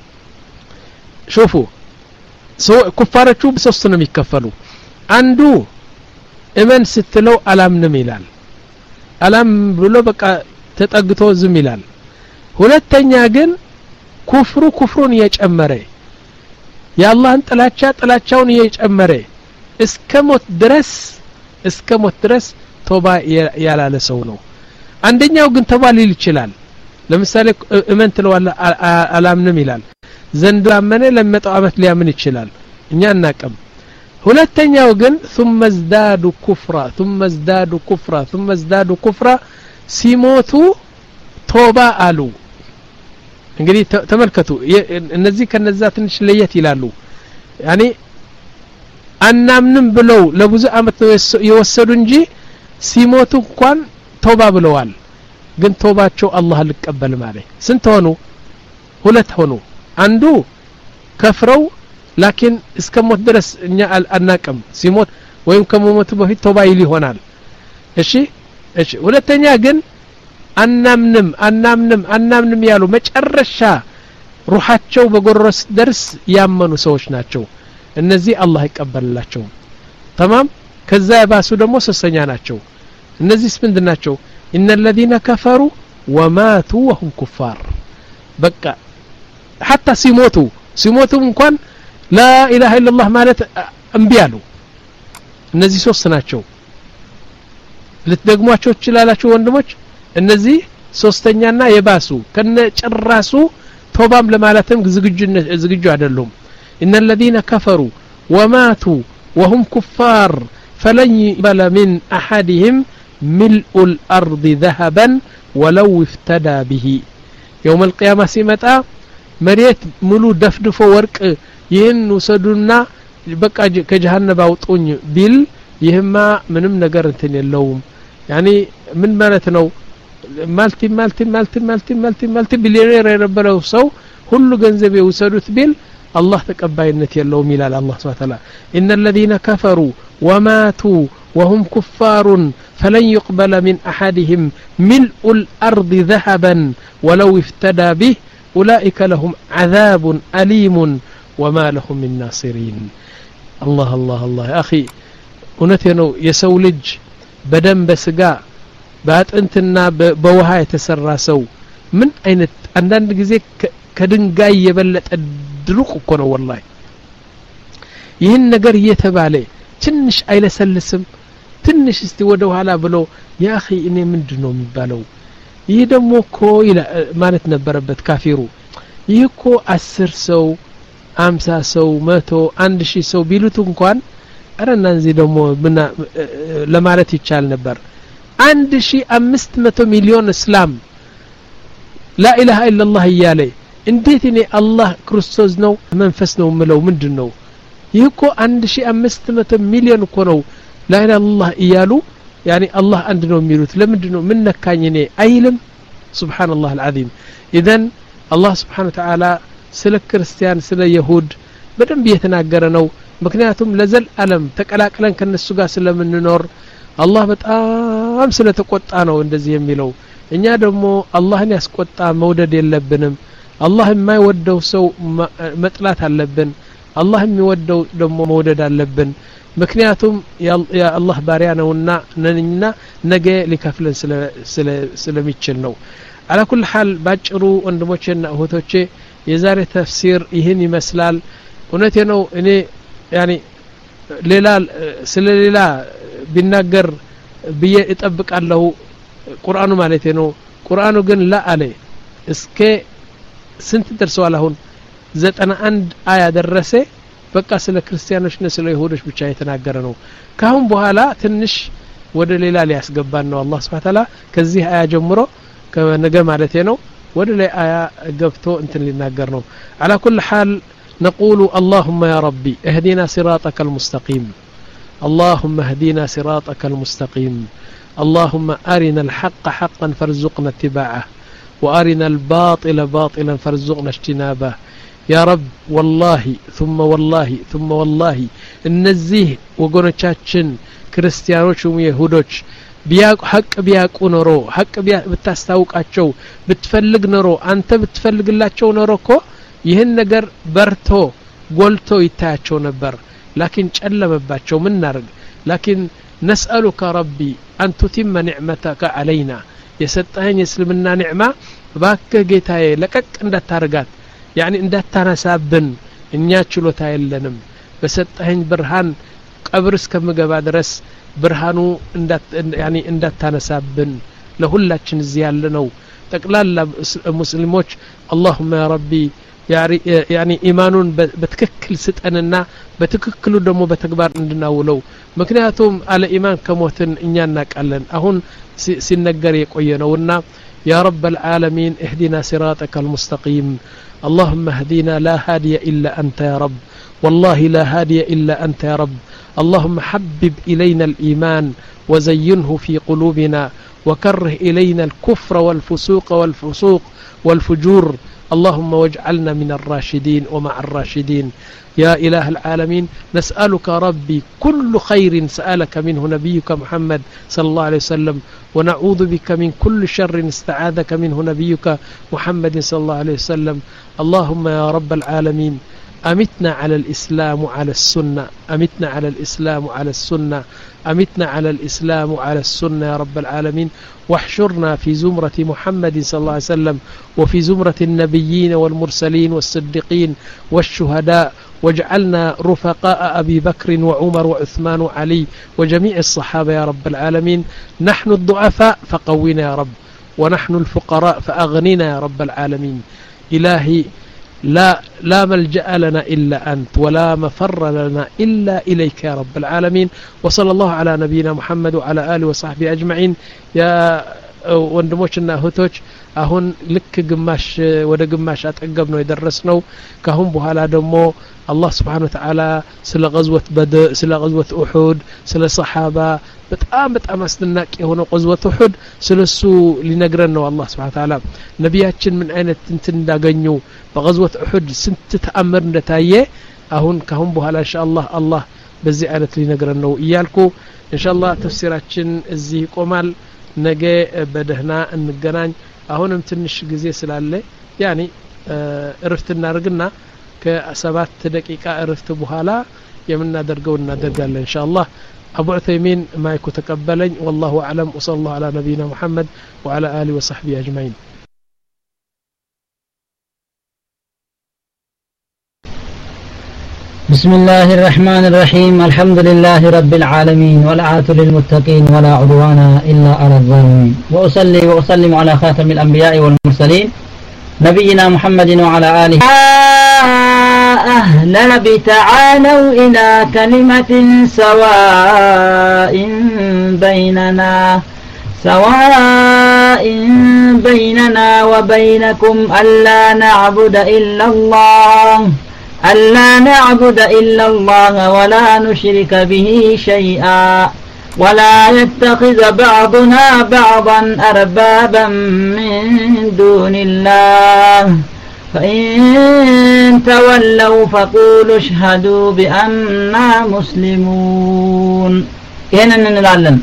شوفوا سو كفارቹ በሶስት ነው የሚከፈሉ አንዱ እመን ስትለው አላምንም ይላል አላም ብሎ በቃ ተጠግቶ ዝም ይላል ሁለተኛ ግን ኩፍሩ ኩፍሩን እየጨመረ የአላህን ጥላቻ ጥላቻውን እየጨመረ እስከ ሞት ድረስ እስከ ሞት ድረስ ቶባ ያላለ ሰው ነው አንደኛው ግን ተባ ሊል ይችላል ለምሳሌ እመን ትለዋለህ አላምንም ይላል ዘንድ አመነ ለመጣው አመት ሊያምን ይችላል እኛ እናቀም ሁለተኛው ግን ثم ازدادوا كفرا ثم ازدادوا كفرا ثم ازدادوا كفرا ሲሞቱ ቶባ አሉ እንግዲህ ተመልከቱ እነዚህ ከነዛ ትንሽ ለየት ይላሉ ያኒ አናምንም ብለው ለብዙ አመት የወሰዱ እንጂ ሲሞቱ እንኳን ቶባ ብለዋል ግን ተውባቸው አላህ ልቀበል ማለት ስንት ሆኑ ሁለት ሆኑ አንዱ ከፍረው ላኪን እስከሞት ድረስ እኛ አናቀም ሲሞት ወይም ከሞቱ በፊት ተውባ ይል ይሆናል እሺ እሺ ሁለተኛ ግን አናምንም አናምንም አናምንም ያሉ መጨረሻ ሩሃቸው በጎረስ ደርስ ያመኑ ሰዎች ናቸው እነዚህ አላህ ይቀበልላቸው تمام ከዛ ያባሱ ደግሞ ሶስተኛ ናቸው እነዚህ ምንድን ናቸው ان الذين كفروا وماتوا وهم كفار በቃ حتى ሲሞቱ ሲሞቱ እንኳን لا اله الا الله ማለት እምቢ አሉ እነዚህ ሶስት ናቸው ልትደግሟቸው ይችላልላችሁ ወንድሞች እነዚህ ሶስተኛና የባሱ ከነ ጭራሱ توبام ለማለትም ዝግጁ ዝግጁ አይደሉም ان الذين كفروا وماتوا وهم كفار فلن يقبل من احدهم ملء الارض ذهبا ولو افتدى به يوم القيامه ሲመጣ መሬት ሙሉ ደፍድፎ ወርቅ ይህን ወሰዱና በቃ ከጀሃነም አውጡኝ ቢል ይህማ ምንም ነገር እንትን የለውም ያኒ ምን ማለት ነው ማልቲ ማልቲ ማልቲ ማልቲ ማልቲ ማልቲ ቢሊዮኔር የነበረው ሰው ሁሉ ገንዘብ ይወሰዱት ቢል الله ተቀባይነት የለውም ይላል አላህ Subhanahu Wa Ta'ala ان الذين كفروا وماتوا وهم كفار فلن يقبل من احدهم ملء الارض ذهبا ولو افتدى به اولئك لهم عذاب اليم وما لهم من ناصرين الله الله الله يا اخي እውነቴነው የሰው ልጅ በደም በስጋ በአጥንትና በውሃ የተሰራ ሰው ምን አይነት አንዳንድ ጊዜ ከድንጋይ የበለጠ ድሩቅ እኮ ነው والله ይህን ነገር እየተባለ ትንሽ አይለሰልስም ትንሽ እስቲ ወደ ኋላ ብሎ ያ اخي እኔ ምንድነው የሚባለው ይህ ደግሞ እኮ ማለት ነበረበት ካፊሩ ይህ እኮ አስር ሰው አምሳ ሰው መቶ አንድ ሺህ ሰው ቢሉት እንኳን አረና እንዚ ደግሞ ለማለት ይቻል ነበር አንድ ሺህ አምስት መቶ ሚሊዮን እስላም لا اله الا الله እያለ እንዴት እኔ አላህ ክርስቶስ ነው መንፈስ ነው ምለው ምንድነው ይህ እኮ አንድ ሺህ አምስት መቶ ሚሊዮን እኮ ነው لا اله الا الله እያሉ يعني الله አንድ ነው የሚሉት ለምንድነው ምን ነካኝ እኔ አይልም سبحان الله العظيم اذا الله سبحانه وتعالى ስለ ክርስቲያን ስለ ይሁድ በደንብ እየተናገረ ነው ምክንያቱም ለዘል ዓለም ተቀላቅለን ከነሱ ጋር ስለምንኖር አላህ በጣም ስለተቆጣ ነው እንደዚህ የሚለው እኛ ደግሞ አላህን ያስቆጣ መውደድ የለብንም አላህ የማይወደው ሰው መጥላት አለብን አላህ የሚወደው ደግሞ መውደድ አለብን ምክንያቱም ያ አላህ ባሪያ ነውና ነንና ነገ ሊከፍለን ስለ ስለሚችል ነው على كل حال ባጭሩ ወንድሞቼና እህቶቼ የዛሬ ተፍሲር ይህን ይመስላል እውነቴ ነው እኔ يعني ሌላ ስለ ሌላ ቢናገር በየ እጠብቃለሁ ቁርአኑ ማለት ነው ቁርአኑ ግን ላ አለ እስከ ስንት ደርሰዋል አሁን ዘጠና አንድ አያ ደረሰ በቃ ስለ ክርስቲያኖችና ስለ ይሁዶች ብቻ የተናገረ ነው ካሁን በኋላ ትንሽ ወደ ሌላ ሊያስገባን ነው አላህ Subhanahu Wa Ta'ala ከዚህ አያ ጀምሮ ከነገ ማለት ነው ወደ ላይ አያ ገብቶ እንትን ሊናገር ነው على كل حال نقول اللهم يا ربي اهدنا صراطك المستقيم اللهم اهدنا صراطك المستقيم اللهم أرنا الحق حقا فارزقنا اتباعه وأرنا الباطل باطلا فارزقنا اجتنابه يا رب والله ثم والله ثم والله النزيه وقنوشاتشن كريستيانوشم يهودوش بياق حق بياق نورو حق بياق بتستاوقاچو بتفلق نورو انت بتفلق لاچو نوروكو ይህን ነገር በርቶ ጎልቶ ይታያቸው ነበር لكن ጨለመባቸው ምን እናርግ لكن نسألك ربي أن تتم نعمتك علينا يسطهن يسلمنا نعمة باك ጌታዬ ለቀቅ እንዳታርጋት يعني እንዳታነሳብን እኛ ችሎታ የለንም በሰጠህን ብርሃን ቀብር እስከምገባ ድረስ ብርሃኑ እንዳት يعني እንዳታነሳብን ለሁላችን እዚህ ያለ ነው ጠቅላላ ሙስሊሞች اللهم يا ربي يعني إيمانون بتككل ستأننا بتككلو دمو بتكبار عندناولو مكنياتهم على إيمان كموتن إنيانك ألن أهون سنقر يقوينونا يا رب العالمين اهدنا صراطك المستقيم اللهم اهدنا لا هادي إلا أنت يا رب والله لا هادي إلا أنت يا رب اللهم حبب إلينا الإيمان وزينه في قلوبنا وكره إلينا الكفر والفسوق والفسوق والفجور اللهم واجعلنا من الراشدين ومع الراشدين يا إله العالمين نسألك ربي كل خير سألك منه نبيك محمد صلى الله عليه وسلم ونعوذ بك من كل شر استعاذك منه نبيك محمد صلى الله عليه وسلم اللهم يا رب العالمين أمتنا على الإسلام وعلى السنة أمتنا على الإسلام وعلى السنة أمتنا على الإسلام وعلى السنة يا رب العالمين واحشرنا في زمرة محمد صلى الله عليه وسلم وفي زمرة النبيين والمرسلين والصديقين والشهداء واجعلنا رفقاء أبي بكر وعمر وعثمان وعلي وجميع الصحابة يا رب العالمين نحن الضعفاء فقونا يا رب ونحن الفقراء فأغننا يا رب العالمين إلهي لا لا ملجأ لنا إلا أنت ولا مفر لنا إلا إليك يا رب العالمين وصلى الله على نبينا محمد وعلى آله وصحبه أجمعين يا ወንድሞችና እህቶች አሁን ልክ ግማሽ ወደ ግማሽ አጠገብ ነው የደረስነው ካሁን በኋላ ደግሞ አላህ Subhanahu Wa Ta'ala ስለ غزوة بدر ስለ غزوة أحد ስለ ሰሃባ በጣም በጣም አስደናቂ የሆነ غزوة أحد ስለሱ ሊነግረን ነው አላህ Subhanahu Wa Ta'ala ነብያችን ምን አይነት እንትን እንዳገኙ በغزوة أحد ስንት ተአምር እንደታየ አሁን ካሁን በኋላ ኢንሻአላህ አላህ በዚህ አይነት ሊነግረን ነው ይያልኩ ኢንሻአላህ ተፍሲራችን እዚህ ይቆማል ነገ በደህና እንገናኝ አሁንም ትንሽ ጊዜ ስላለ ያኒ እረፍት እናርግና ከሰባት ደቂቃ እረፍት በኋላ የምናደርገው እናደርጋለን ኢንሻአላህ አቡ ዑተይሚን ማይኩ ተቀበለኝ والله اعلم وصلى الله على نبينا محمد وعلى اله وصحبه اجمعين بسم الله الرحمن الرحيم الحمد لله رب العالمين والعافية للمتقين ولا عدوان إلا على الظالمين وأصلي وأسلم على خاتم الأنبياء والمرسلين نبينا محمد وعلى آله أهل نبي تعالوا إلى كلمة سواء بيننا سواء بيننا وبينكم ألا نعبد إلا الله ألا نعبد إلا الله ولا نشرك به شيئا ولا يتخذ بعضنا بعضا أربابا من دون الله فإن تولوا فقولوا اشهدوا بأننا مسلمون هنا ننلعلن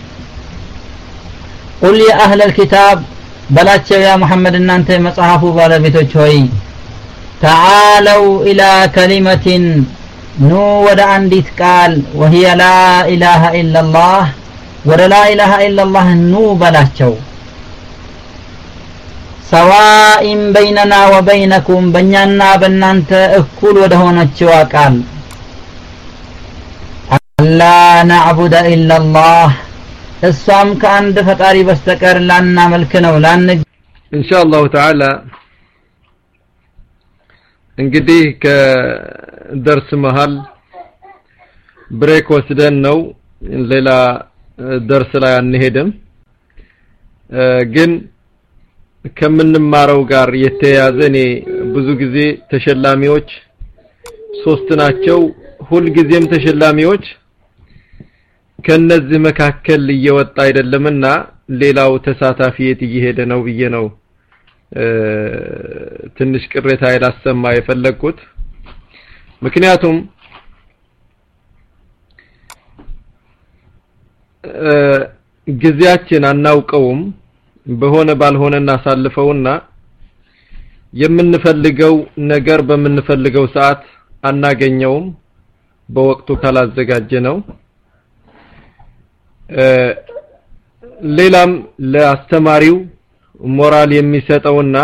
قل يا أهل الكتاب بلاتشو يا محمد أن أنت مصحفوا بالبيتوشوي تعالوا إلى كلمة نو ودا عنديت قال وهي لا إله إلا الله ولا لا إله إلا الله نو بلاتشو سواء بيننا وبينكم بنينا بنانت اكل ودهونتشو قال لا نعبد إلا الله الصام كأند فقاري بستكر لنا ملكنا ولان إن شاء الله تعالى እንግዲህ ከደርስ መሃል ብሬክ ወስደን ነው ሌላ ደርስ ላይ አንሄድም ግን ከምንማረው ጋር የተያያዘ እኔ ብዙ ጊዜ ተሸላሚዎች ሶስት ናቸው ሁሉ ጊዜም ተሸላሚዎች ከነዚህ መካከል እየወጣ አይደለምና ሌላው ተሳታፊ የት እየሄደ ነው ብዬ ነው ትንሽ ቅሬታ ያላሰማ የፈለኩት ምክንያቱም ጊዜያችን አናውቀውም በሆነ ባልሆነ እናሳልፈውና የምንፈልገው ነገር በምንፈልገው ሰዓት አናገኘውም በወቅቱ ካላዘጋጀ ነው ሌላም ለአስተማሪው ሞራል የሚሰጠውና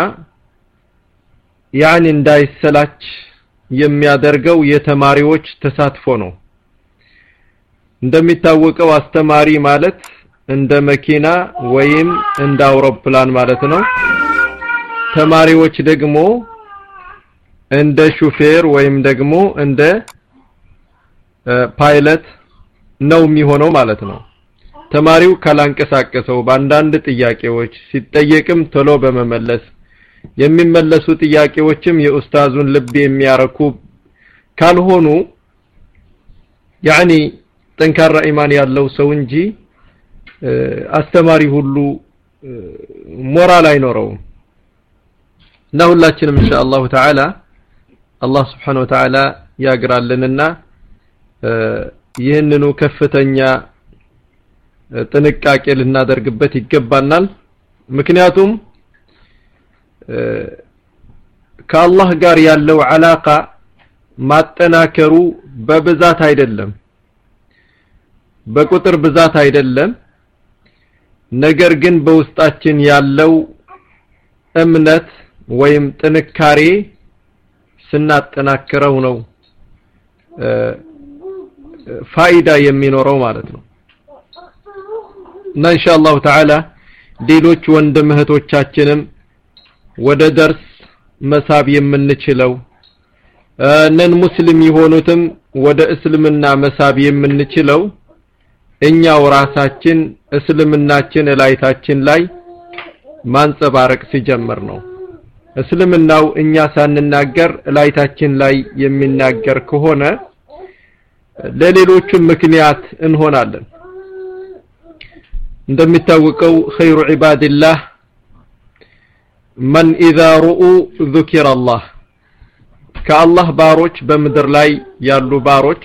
ያኒ እንዳይሰላች የሚያደርገው የተማሪዎች ተሳትፎ ነው እንደሚታወቀው አስተማሪ ማለት እንደ መኪና ወይም እንደ አውሮፕላን ማለት ነው ተማሪዎች ደግሞ እንደ ሹፌር ወይም ደግሞ እንደ ፓይለት ነው የሚሆነው ማለት ነው ተማሪው ካላንቀሳቀሰው ባንዳንድ ጥያቄዎች ሲጠየቅም ቶሎ በመመለስ የሚመለሱ ጥያቄዎችም የኡስታዙን ልብ የሚያረኩ ካልሆኑ ያኒ ጠንካራ ኢማን ያለው ሰው እንጂ አስተማሪ ሁሉ ሞራል አይኖረውም እና ሁላችንም ኢንሻአላህ ተዓላ አላህ Subhanahu Wa Ta'ala ያግራልንና ይህንኑ ከፍተኛ ጥንቃቄ ልናደርግበት ይገባናል ምክንያቱም ከአላህ ጋር ያለው አላቃ ማጠናከሩ በብዛት አይደለም በቁጥር ብዛት አይደለም ነገር ግን በውስጣችን ያለው እምነት ወይም ጥንካሬ ስናጠናክረው ነው ፋይዳ የሚኖረው ማለት ነው እና ኢንሻአላህ ተዓላ ሌሎች ወንድም እህቶቻችንም ወደ ደርስ መሳብ የምንችለው ነን ሙስሊም የሆኑትም ወደ እስልምና መሳብ የምንችለው እኛው ራሳችን እስልምናችን ላይታችን ላይ ማንጸባረቅ ሲጀምር ነው እስልምናው እኛ ሳንናገር ላይታችን ላይ የሚናገር ከሆነ ለሌሎቹ ምክንያት እንሆናለን እንደሚታወቀው خير عباد الله من اذا رؤوا ذكر الله ከአላህ ባሮች በመድር ላይ ያሉ ባሮች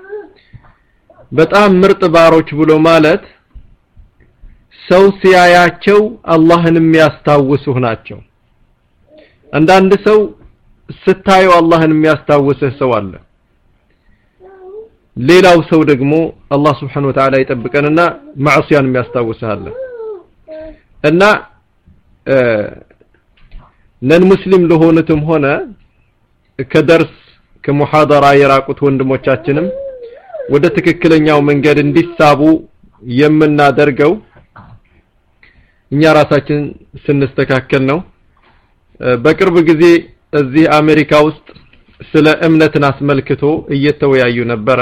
በጣም ምርጥ ባሮች ብሎ ማለት ሰው ሲያያቸው አላህን የሚያስታውሱህ ናቸው አንዳንድ ሰው ስታየው አላህን የሚያስታውስህ ሰው አለ ሌላው ሰው ደግሞ አላህ Subhanahu Wa Ta'ala ይጠብቀንና ማዕሲያን የሚያስታውስህ አለ እና ነን ሙስሊም ለሆኑትም ሆነ ከደርስ ከሙሐደራ የራቁት ወንድሞቻችንም ወደ ትክክለኛው መንገድ እንዲሳቡ የምናደርገው እኛ ራሳችን ስንስተካከል ነው በቅርብ ጊዜ እዚህ አሜሪካ ውስጥ ስለ እምነትን አስመልክቶ እየተወያዩ ነበር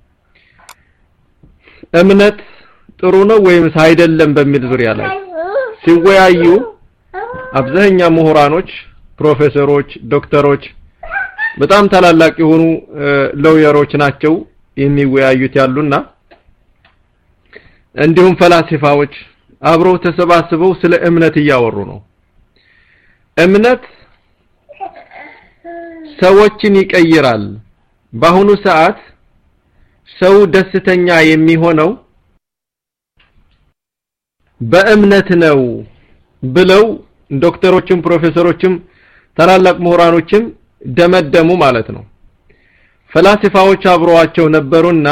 እምነት ጥሩ ነው ወይስ አይደለም በሚል ዙሪያ ላይ ሲወያዩ አብዛኛው ምሁራኖች ፕሮፌሰሮች ዶክተሮች በጣም ታላላቅ የሆኑ ሎየሮች ናቸው የሚወያዩት ያሉና እንዲሁም ፈላስፋዎች አብረው ተሰባስበው ስለ እምነት ያወሩ ነው እምነት ሰዎችን ይቀይራል በአሁኑ ሰዓት ሰው ደስተኛ የሚሆነው በእምነት ነው ብለው ዶክተሮችም ፕሮፌሰሮችም ታላላቅ ምሁራኖችም ደመደሙ ማለት ነው ፈላስፋዎች አብረዋቸው ነበሩና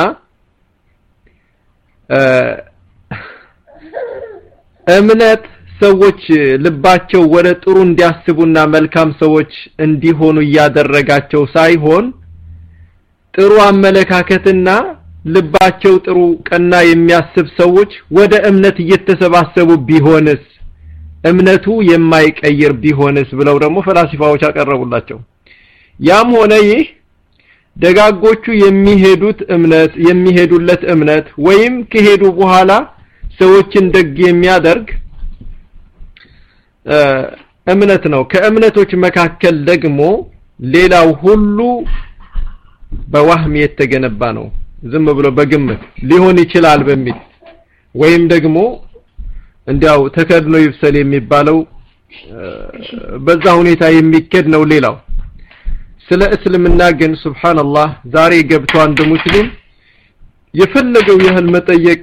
እምነት ሰዎች ልባቸው ወደ ጥሩ እንዲያስቡና መልካም ሰዎች እንዲሆኑ ያደረጋቸው ሳይሆን ጥሩ አመለካከትና ልባቸው ጥሩ ቀና የሚያስብ ሰዎች ወደ እምነት እየተሰባሰቡ ቢሆንስ እምነቱ የማይቀየር ቢሆንስ ብለው ደግሞ ፈላስፋዎች አቀረቡላቸው ያም ሆነ ይህ ደጋጎቹ የሚሄዱት እምነት የሚሄዱለት እምነት ወይም ከሄዱ በኋላ ሰዎችን ደግ የሚያደርግ እምነት ነው ከእምነቶች መካከል ደግሞ ሌላው ሁሉ በዋህም የተገነባ ነው ዝም ብሎ በግምት ሊሆን ይችላል በሚል ወይም ደግሞ እንዲያው ተከድኖ ይብሰል የሚባለው በዛ ሁኔታ የሚከድ ነው ሌላው ስለ እስልምና ግን ሱብሃንአላህ ዛሬ ገብቶ አንድ ሙስሊም የፈለገው ያህል መጠየቅ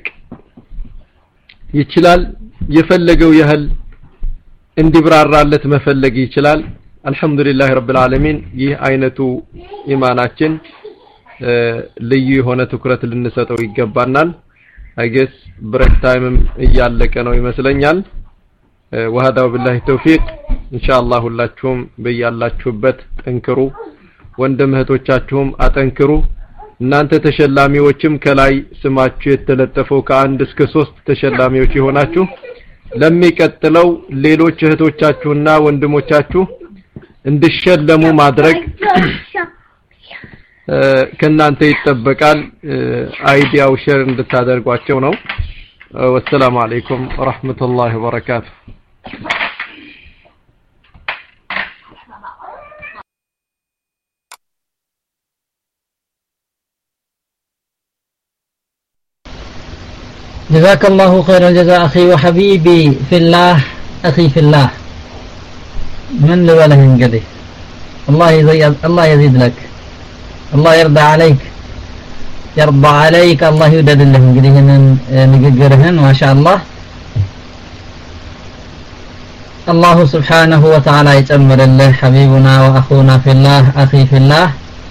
ይችላል የፈለገው ያህል እንዲብራራለት መፈለግ ይችላል አልহামዱሊላህ ረብል ዓለሚን ይህ አይነቱ ኢማናችን ልዩ የሆነ ትኩረት ልንሰጠው ይገባናል አይገስ ብሬክ ታይምም እያለቀ ነው ይመስለኛል ወሃዳው ቢላሂ ተውፊቅ ኢንሻአላህ ሁላችሁም በያላችሁበት ጠንክሩ ወንድም እህቶቻችሁም አጠንክሩ እናንተ ተሸላሚዎችም ከላይ ስማችሁ የተለጠፈው ከአንድ እስከ ሶስት ተሸላሚዎች ይሆናችሁ ለሚቀጥለው ሌሎች እህቶቻችሁና ወንድሞቻችሁ እንዲሸለሙ ማድረግ ከናንተ ይተበቃል አይዲያው ሼር እንድታደርጓቸው ነው ወሰላሙ አለይኩም ወራህመቱላሂ ወበረካቱ جزاك الله خير الجزاء أخي وحبيبي في الله أخي في الله من لوله انقدي الله يزيد الله يزيد لك الله يرضى عليك يرضى عليك الله يودد له انقدي هن نققرهن ما شاء الله الله سبحانه وتعالى يتأمر الله حبيبنا وأخونا في الله أخي في الله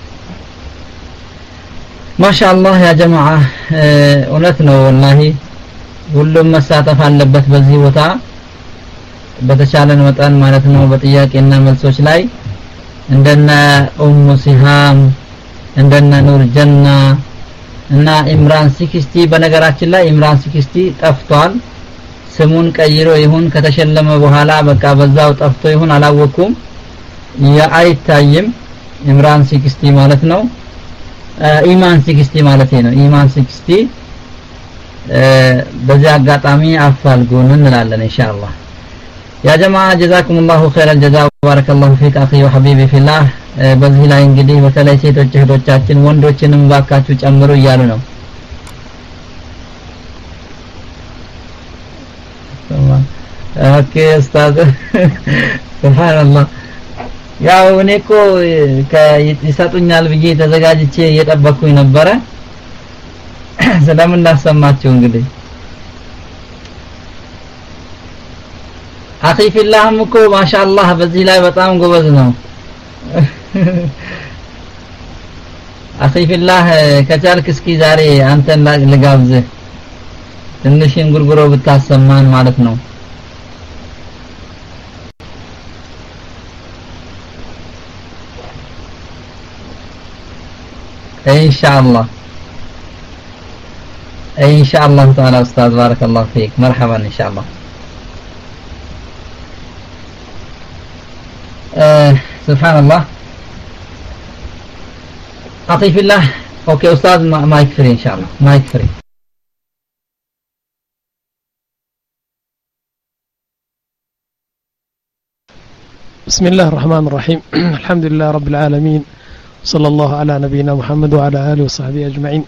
ما شاء الله يا جماعة ونتنو والله ሁሉም መሳተፍ አለበት በዚህ ቦታ በተቻለን መጠን ማለት ነው በጥያቄና መልሶች ላይ እንደነ ኡሙ ሲሃም እንደነ ኑር ጀና እና ኢምራን ሲክስቲ በነገራችን ላይ ኢምራን ሲክስቲ ጠፍቷል ስሙን ቀይሮ ይሁን ከተሸለመ በኋላ በቃ በዛው ጠፍቶ ይሁን አላወኩም ያይታይም ኢምራን ሲክስቲ ማለት ነው ኢማን ሲክስቲ ማለት ነው ኢማን ሲክስቲ በዚህ አጋጣሚ አፋልጉን እንላለን ኢንሻአላህ ያ ጀማዓ جزاكم الله خير الجزاء بارك الله فيك اخي وحبيبي في الله በዚህ ላይ እንግዲህ በተለይ ሴቶች እህቶቻችን ወንዶችንም ባካችሁ ጨምሩ እያሉ ነው ኦኬ ኡስታዝ ሱብሃንአላህ ያው እኔኮ ከይሰጡኛል ብዬ ተዘጋጅቼ እየጠበቅኩኝ ነበረ ሰላም እናሰማችሁ እንግዲህ አኺ ፊላህም እኮ ማሻአላህ በዚህ ላይ በጣም ጎበዝ ነው አኺ ፊላህ ከቻልክ እስኪ ዛሬ አንተን ልጋብዝህ ትንሽ እንጉርጉሮ ብታሰማን ማለት ነው ኢንሻአላህ إن شاء الله تعالى أستاذ بارك الله فيك مرحبا إن شاء الله آه سبحان الله أعطي في الله أوكي أستاذ ما يكفري إن شاء الله ما يكفري بسم الله الرحمن الرحيم الحمد لله رب العالمين صلى الله على نبينا محمد وعلى آله وصحبه أجمعين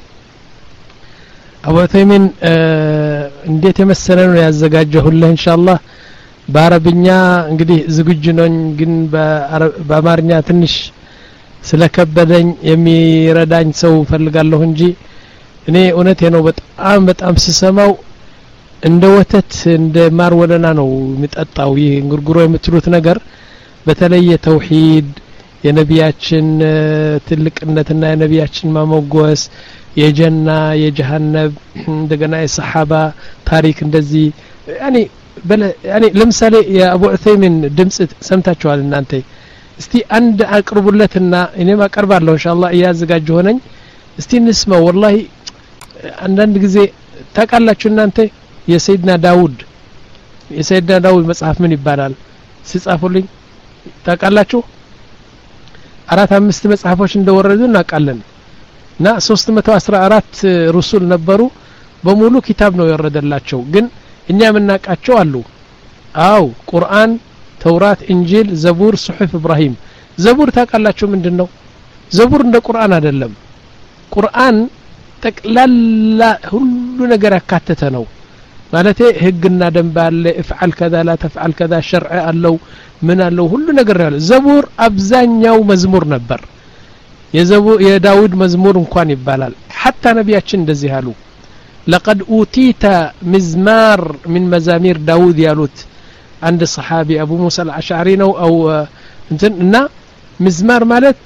አቡ ተይሚን እንዴት የመሰለ ነው ያዘጋጀሁልህ ኢንሻአላህ በአረብኛ እንግዲህ ዝግጁ ነኝ ግን በአማርኛ ትንሽ ስለከበደኝ የሚረዳኝ ሰው ፈልጋለሁ እንጂ እኔ እውነቴ ነው በጣም በጣም ስሰማው እንደ ወተት እንደ ማር ወለና ነው የሚጠጣው ይሄ እንጉርጉሮ የምትሉት ነገር በተለየ ተውሂድ የነቢያችን ትልቅነትና የነቢያችን ማሞገስ የጀና የጀሃነም እንደገና የሰሃባ ታሪክ እንደዚህ ያኒ ያኒ ለምሳሌ የአቡ ዑሰይሚን ድምጽ ሰምታችኋል እናንተ እስቲ አንድ አቅርቡለትና እኔም አቀርባለሁ ኢንሻአላህ ያዘጋጅ ሆነኝ እስቲ እንስማው ወላሂ አንዳንድ ጊዜ ታቃላችሁ እናንተ የሰይድና ዳውድ የሰይድና ዳውድ መጽሐፍ ምን ይባላል ሲጻፉልኝ ታቃላችሁ አራት አምስት መጽሐፎች እንደወረዱ እናቃለን ና ሶስት መቶ አስራ አራት ሩሱል ነበሩ በሙሉ ኪታብ ነው ያወረደላቸው ግን እኛ ምናቃቸው አሉ አው ቁርአን ተውራት እንጂል ዘቡር ሱሑፍ ኢብራሂም ዘቡር ታቃላችሁ ምንድነው ዘቡር እንደ ቁርአን አይደለም ቁርአን ጠቅላላ ሁሉ ነገር ያካተተ ነው ማለት ህግና ደንብ አለ ifعل كذا لا تفعل كذا شرع አለው ምን አለው ሁሉ ነገር ያለ ዘቡር አብዛኛው መዝሙር ነበር የዘቡር የዳውድ መዝሙር እንኳን ይባላል حتى ነቢያችን እንደዚህ አሉ لقد اوتيت مزمار من مزامير داود ያሉት አንድ صحابي ابو موسى الاشعري ነው او እንትና مزمار ማለት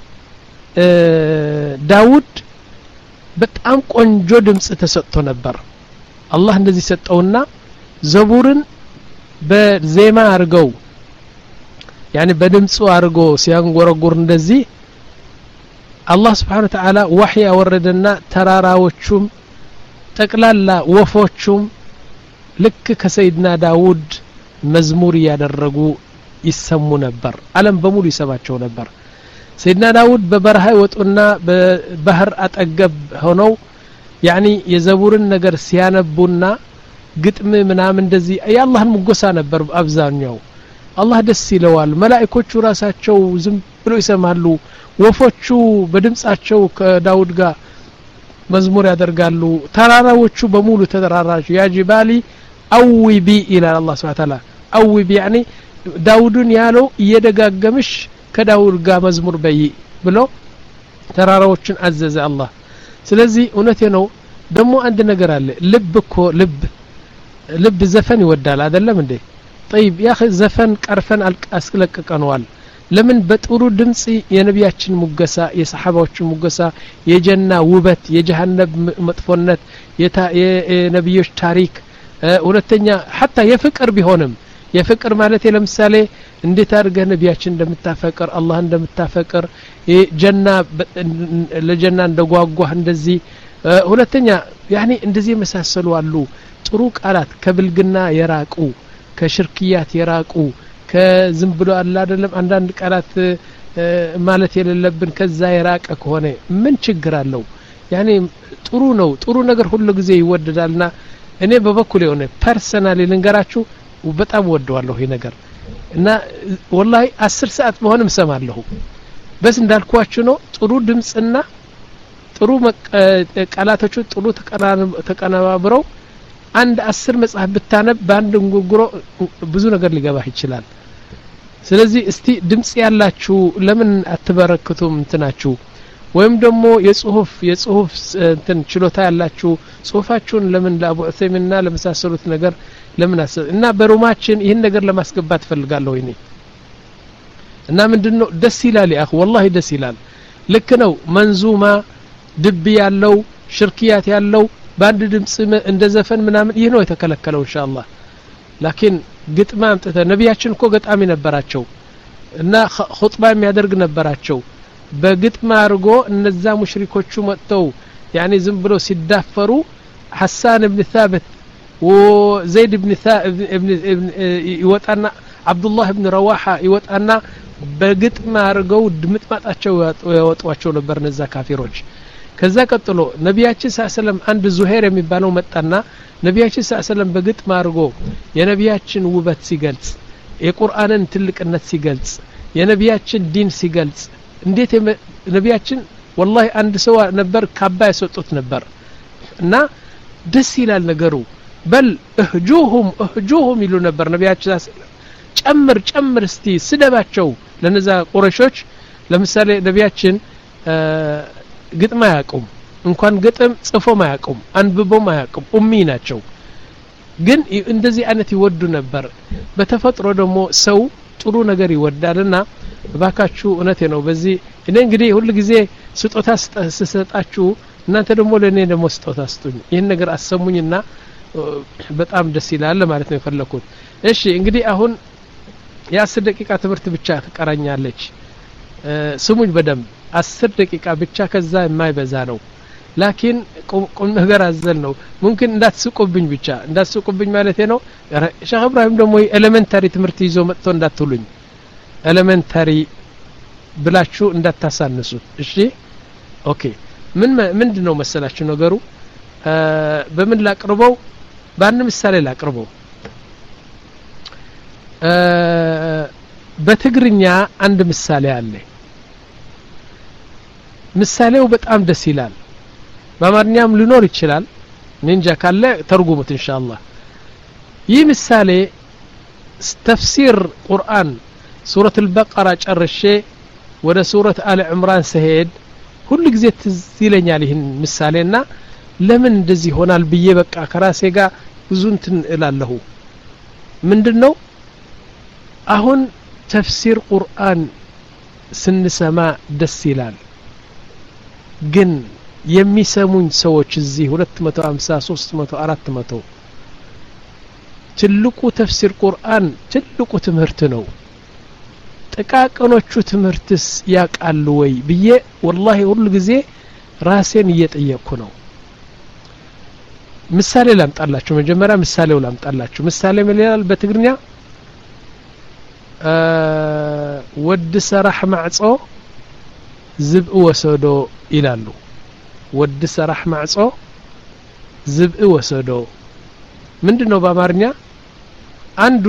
ዳውድ በጣም ቆንጆ ድምጽ ተሰጥቶ ነበር አላህ እንደዚህ ሰጠውና ዘቡርን በዜማ አርገው ያኒ በድምጹ አርጎ ሲያንጎረጉር እንደዚህ አላህ Subhanahu Wa Ta'ala ወህይ አወረደና ተራራዎቹም ጠቅላላ ወፎቹም ልክ ከሰይድና ዳውድ መዝሙር ያደረጉ ይሰሙ ነበር ዓለም በሙሉ ይሰማቸው ነበር ሰይድና ዳውድ በበረሃ ወጡና በባህር አጠገብ ሆነው ያኒ የዘቡርን ነገር ሲያነቡና ግጥም ምናምን እንደዚህ ያላህን ሙገሳ ነበር አብዛኛው አላህ ደስ ይለዋል መላእክቶቹ ራሳቸው ዝም ብለው ይሰማሉ ወፎቹ በድምጻቸው ከዳውድ ጋር መዝሙር ያደርጋሉ ተራራዎቹ በሙሉ ተራራጁ ያ ጅባሊ አውቢ ኢላ አላህ Subhanahu Ta'ala አውቢ يعني ዳውድን ያለው እየደጋገምሽ ከዳውድ ጋር መዝሙር በይ ብሎ ተራራዎችን አዘዘ አላህ ስለዚህ እውነቴ ነው ደሞ አንድ ነገር አለ ልብ እኮ ልብ ልብ ዘፈን ይወዳል አይደለም እንዴ طيب يا اخي ዘፈን ቀርፈን አስለቀቀነዋል ለምን በጥሩ ድምጽ የነቢያችን ሙገሳ የሰሃባዎችን ሙገሳ የጀና ውበት የጀሃነም መጥፎነት የነቢዮች ታሪክ ሁለተኛ حتى የፍቅር ቢሆንም የፍቅር ማለት ለምሳሌ እንዴት አድርገህ ነቢያችን እንደምታፈቅር አላህ እንደምታፈቅር ጀና ለጀና እንደጓጓህ እንደዚህ ሁለተኛ يعني እንደዚህ መሳሰሉ አሉ ጥሩ ቃላት ከብልግና የራቁ ከሽርክያት የራቁ ከዝም ብሎ አለ አይደለም አንዳንድ ቃላት ማለት የሌለብን ከዛ የራቀ ከሆነ ምን ችግር አለው يعني ጥሩ ነው ጥሩ ነገር ሁሉ ጊዜ ይወደዳልና እኔ በበኩሌ ሆነ ፐርሰናሊ ልንገራችሁ በጣም ወደዋለሁ ይሄ ነገር እና والله አስር ሰዓት በሆነም ሰማለሁ በስ እንዳልኳችሁ ነው ጥሩ ድምጽና ጥሩ ቃላቶቹ ጥሩ ተቀናባብረው አንድ አስር መጽሐፍ ብታነብ ባንድ እንጉግሮ ብዙ ነገር ሊገባህ ይችላል ስለዚህ እስቲ ድምጽ ያላችሁ ለምን አትበረክቱም እንትናችሁ ወይም ደግሞ የጽሁፍ የጽሁፍ እንትን ችሎታ ያላችሁ ጽሁፋችሁን ለምን ለአቡ ዑሰይምና ለመሳሰሉት ነገር ለምን አሰ እና በሮማችን ይሄን ነገር ለማስገባት ፈልጋለሁ እኔ እና ምንድነው ደስ ይላል ያخ والله ደስ ይላል ልክ ነው መንዙማ ድብ ያለው ሽርክያት ያለው ባንድ ድምጽ እንደ ዘፈን ምናምን ይሄ ነው የተከለከለው ኢንሻአላህ ላኪን ግጥማ አምጥተ ነቢያችን እኮ ገጣሚ ነበራቸው እና ኹጥባ የሚያደርግ ነበራቸው በግጥማ አርጎ እነዛ ሙሽሪኮቹ መጥተው يعني ዝም ብሎ ሲዳፈሩ ሐሳን ኢብኑ ثابت وزيد بن ابن ይወጣና አብዱላህ ኢብኑ ረዋሃ ይወጣና በግጥማ አርገው ድምጥማጣቸው ያወጧቸው ነበር እነዛ ካፊሮች ከዛ ቀጥሎ ነቢያችን ሰለላሁ አንድ ዙሄር የሚባለው መጣና ነቢያችን ሰለላሁ በግጥም አርጎ የነቢያችን ውበት ሲገልጽ የቁርአንን ትልቅነት ሲገልጽ የነቢያችን ዲን ሲገልጽ እንዴት ነቢያችን والله አንድ ሰው ነበር ካባ ያሰጡት ነበር እና ደስ ይላል ነገሩ በል እህጁሁም እህጁሁም ይሉ ነበር ነቢያችን ሰለላሁ ጨምር ጨምር እስቲ ስደባቸው ለነዛ ቁረሾች ለምሳሌ ነቢያችን ግጥም አያቁም እንኳን ግጥም ጽፎ ማያቁም አንብቦ ማያቁም ኡሚ ናቸው ግን እንደዚህ አይነት ይወዱ ነበር በተፈጥሮ ደግሞ ሰው ጥሩ ነገር ይወዳልና ባካችሁ እነቴ ነው በዚህ እኔ እንግዲህ ሁሉ ጊዜ ስጦታ ስሰጣችሁ እናንተ ደግሞ ለኔ ደግሞ ስጦታ ስጡኝ ይሄን ነገር አሰሙኝና በጣም ደስ ይላል ማለት ነው የፈለኩት እሺ እንግዲህ አሁን የ10 ደቂቃ ትምህርት ብቻ ተቀራኛለች ስሙኝ በደንብ አስር ደቂቃ ብቻ ከዛ የማይበዛ ነው ላኪን ቁም ነገር አዘል ነው ሙምኪን እንዳትስቁብኝ ብቻ እንዳትስቁብኝ ማለት ነው ሼህ ኢብራሂም ደግሞ ኤሌመንታሪ ትምህርት ይዞ መጥቶ እንዳትሉኝ ኤሌመንታሪ ብላችሁ እንዳታሳንሱት እሺ ኦኬ ምን ምንድነው መሰላችሁ ነገሩ በምን ላቅርበው ባን ምሳሌ ላቅርበው በትግርኛ አንድ ምሳሌ አለ ምሳሌው በጣም ደስ ይላል በአማርኛም ሊኖር ይችላል ንንጃ ካለ ተርጉሙት ኢንሻአላህ ይህ ምሳሌ ተፍሲር ቁርአን ሱረት አልበቀራ ጨርሼ ወደ ሱረት አለ ዕምራን ሰሄድ ሁሉ ጊዜ ትዝ ይለኛል ይህን ምሳሌና ለምን እንደዚህ ይሆናል ብዬ በቃ ከራሴ ጋር ብዙ እንትን እላለሁ ምንድነው አሁን ተፍሲር ቁርአን ስንሰማ ደስ ይላል ግን የሚሰሙኝ ሰዎች እዚህ ሁለት መቶ ሃምሳ ሶስት መቶ አራት መቶ ትልቁ ተፍሲር ቁርአን ትልቁ ትምህርት ነው ጥቃቅኖቹ ትምህርትስ ያቃሉ ወይ ብዬ والله ሁሉ ጊዜ ራሴን እየጠየቅኩ ነው ምሳሌ ላምጣላችሁ መጀመሪያ ምሳሌው ላምጣላችሁ ምሳሌ ምን ይላል በትግርኛ ወድ ሰራህ ማዕጾ ዝብእ ወሰዶ ይላሉ ወድ ሰራህ ማዕጾ ዝብእ ወሰዶ ምንድነው በአማርኛ አንዱ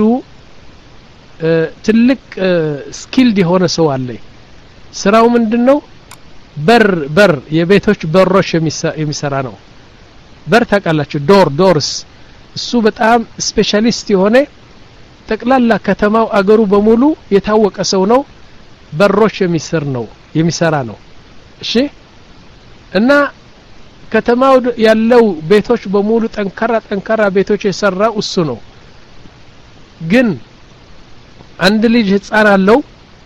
ትልቅ ስኪልድ የሆነ ሰው አለ ስራው ምንድነው በር በር የቤቶች በሮች የሚሰራ ነው በር ታውቃላችሁ ዶር ዶርስ እሱ በጣም ስፔሻሊስት የሆነ ጠቅላላ ከተማው አገሩ በሙሉ የታወቀ ሰው ነው በሮች የሚሰር ነው የሚሰራ ነው እሺ እና ከተማው ያለው ቤቶች በሙሉ ጠንካራ ጠንካራ ቤቶች የሰራው እሱ ነው ግን አንድ ልጅ ህፃን አለው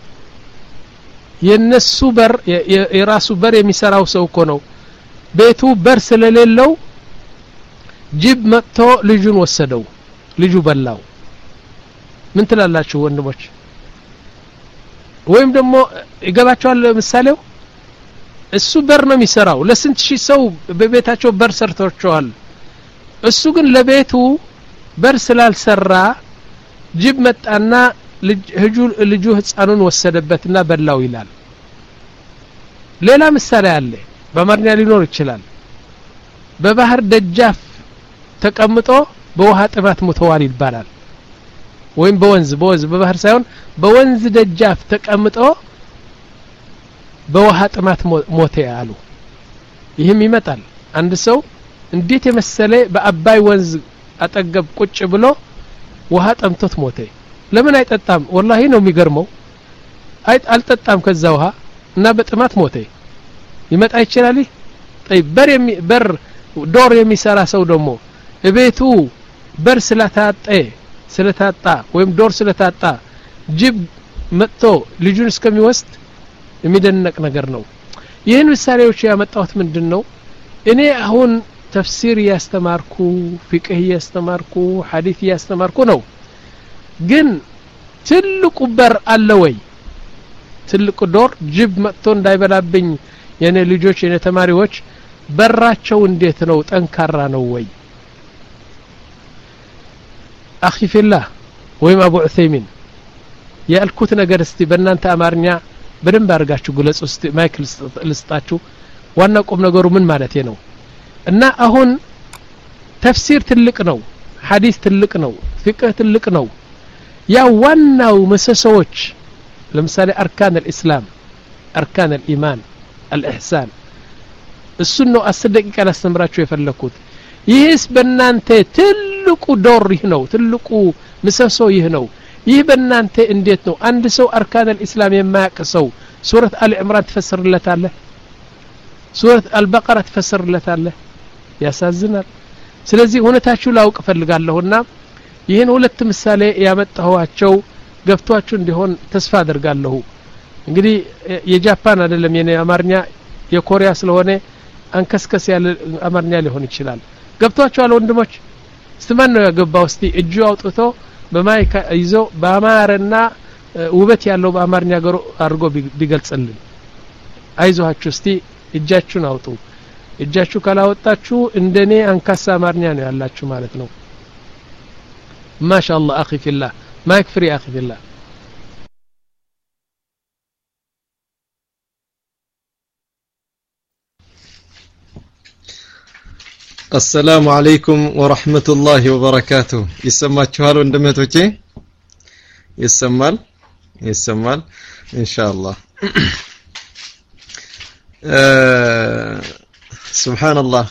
የነሱ በር የራሱ በር የሚሰራው ሰው እኮ ነው ቤቱ በር ስለሌለው ጅብ መጥቶ ልጁን ወሰደው ልጁ በላው ምን ትላላችሁ ወንድሞች ወይም ደግሞ ይገባቸዋል ምሳሌው እሱ በር ነው የሚሰራው ለስንት ሺህ ሰው በቤታቸው በር ሰርተዋል እሱ ግን ለቤቱ በር ስላልሰራ ጅብ መጣና ልጁ ልጁ ህፃኑን ወሰደበትና በላው ይላል ሌላ ምሳሌ አለ በአማርኛ ሊኖር ይችላል በባህር ደጃፍ ተቀምጦ በውሃ ጥማት ሞተዋል ይባላል ወይም በወንዝ በወንዝ በባህር ሳይሆን በወንዝ ደጃፍ ተቀምጦ በውሃ ጥማት ሞተ ያሉ ይህም ይመጣል አንድ ሰው እንዴት የመሰለ በአባይ ወንዝ አጠገብ ቁጭ ብሎ ውሃ ጠምቶት ሞተ ለምን አይጠጣም والله ነው የሚገርመው አይጥ አልጠጣም ከዛ ውሃ እና በጥማት ሞተ ይመጣ ይችላል طيب በር በር ዶር የሚሰራ ሰው ደግሞ እቤቱ በር ስለታጠ ስለታጣ ወይም ዶር ስለታጣ ጅብ መጥቶ ልጁን እስከሚወስድ የሚደነቅ ነገር ነው ይሄን ምሳሌዎች ያመጣሁት ምንድነው እኔ አሁን ተፍሲር ያስተማርኩ ፍቅህ ያስተማርኩ ሐዲስ ያስተማርኩ ነው ግን ትልቁ በር አለ ወይ ትልቁ ዶር ጅብ መጥቶ እንዳይበላብኝ የኔ ልጆች የኔ ተማሪዎች በራቸው እንዴት ነው ጠንካራ ነው ወይ اخي في الله ወይም አቡ ዑሰይሚን ያልኩት ነገር እስቲ በእናንተ አማርኛ በደንብ አርጋችሁ ግለጹ እስቲ ማይክል ልስጣችሁ ዋና ቁም ነገሩ ምን ማለት ነው እና አሁን ተፍሲር ትልቅ ነው ሐዲስ ትልቅ ነው ፍቅህ ትልቅ ነው ያ ዋናው መሰሶች ለምሳሌ አርካን الاسلام አርካን الايمان الاحسان እሱን ነው አስር ደቂቃ ላስተምራችሁ የፈለኩት ይህስ በእናንተ ትልቁ ዶር ይህ ነው ትልቁ ምሰሶ ይህ ነው ይህ በእናንተ እንዴት ነው አንድ ሰው አርካን الاسلام የማያውቅ ሰው ሱረት አሊ ዕምራን ተፈስርለታል ሱረት አልበቀራ ተፈስርለታል ያሳዝናል ስለዚህ ሁነታችሁ ላውቅ ፈልጋለሁና ይሄን ሁለት ምሳሌ ያመጣኋቸው ገፍቷችሁ እንዲሆን ተስፋ አደርጋለሁ እንግዲህ የጃፓን አይደለም የኔ አማርኛ የኮሪያ ስለሆነ አንከስከስ ያለ አማርኛ ሊሆን ይችላል ገብቷችኋል ወንድሞች እስማን ነው ያገባው እስቲ እጁ አውጥቶ በማይክ ይዞ በአማርና ውበት ያለው በአማርኛ ገሩ አድርጎ ቢገልጽልን አይዞሃችሁ እስቲ እጃችሁን አውጡ እጃችሁ ካላወጣችሁ እንደኔ አንካሳ አማርኛ ነው ያላችሁ ማለት ነው ማሻአላህ አኺ ፊላህ ማይክ ፍሪ አኺ ፊላህ السلام عليكم ورحمة الله وبركاته يسمعوا ወንድሞቼ ይሰማል ይሰማል إن شاء الله سبحان الله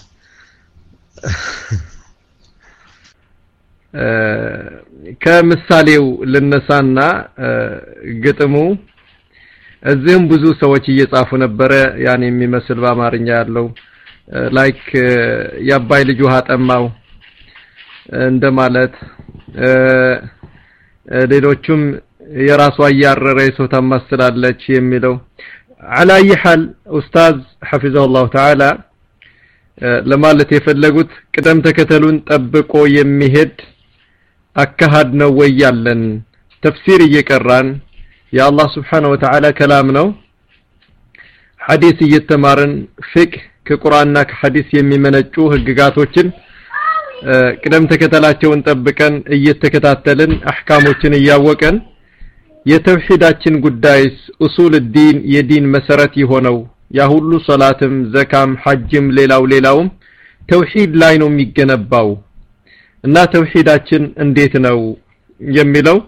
ከምሳሌው ለነሳና ግጥሙ እዚህም ብዙ ሰዎች እየጻፉ ነበር ያን የሚመስል በአማርኛ ያለው ላይክ ያባይ ልጅ ውሃ ጠማው እንደማለት ሌሎችም የራሷ ያረረ ሰው ተመስላለች የሚለው على اي حال استاذ حفظه الله تعالى ለማለት የፈለጉት ቅደም ተከተሉን ጠብቆ የሚሄድ አካሃድ ነው ወያለን ተፍሲር እየቀራን የአላህ Subhanahu Wa Ta'ala ከላም ነው ሐዲስ እየተማርን ፍቅህ ከቁርአንና ከሐዲስ የሚመነጩ ህግጋቶችን ቅደም ተከተላቸውን ጠብቀን እየተከታተልን አህካሞችን እያወቀን የተውሂዳችን ጉዳይስ ኡሱል الدين የዲን መሰረት ይሆነው ያ ሁሉ ሶላትም ዘካም ሐጅም ሌላው ሌላውም ተውሂድ ላይ ነው የሚገነባው እና ተውሂዳችን እንዴት ነው የሚለው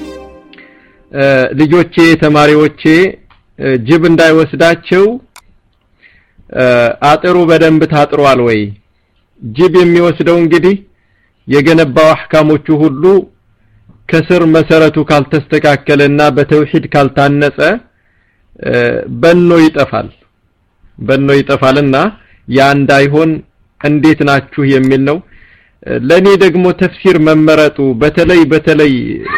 ልጆቼ ተማሪዎቼ ጅብ እንዳይወስዳቸው አጥሩ በደንብ ታጥሯል ወይ ጅብ የሚወስደው እንግዲህ የገነባው አህካሞቹ ሁሉ ከስር መሰረቱ ካልተስተካከለና በተውሂድ ካልታነጸ በኖ ይጠፋል በኖ ይጠፋልና ያ እንዳይሆን እንዴት ናችሁ የሚል ነው ለኔ ደግሞ ተፍሲር መመረጡ በተለይ በተለይ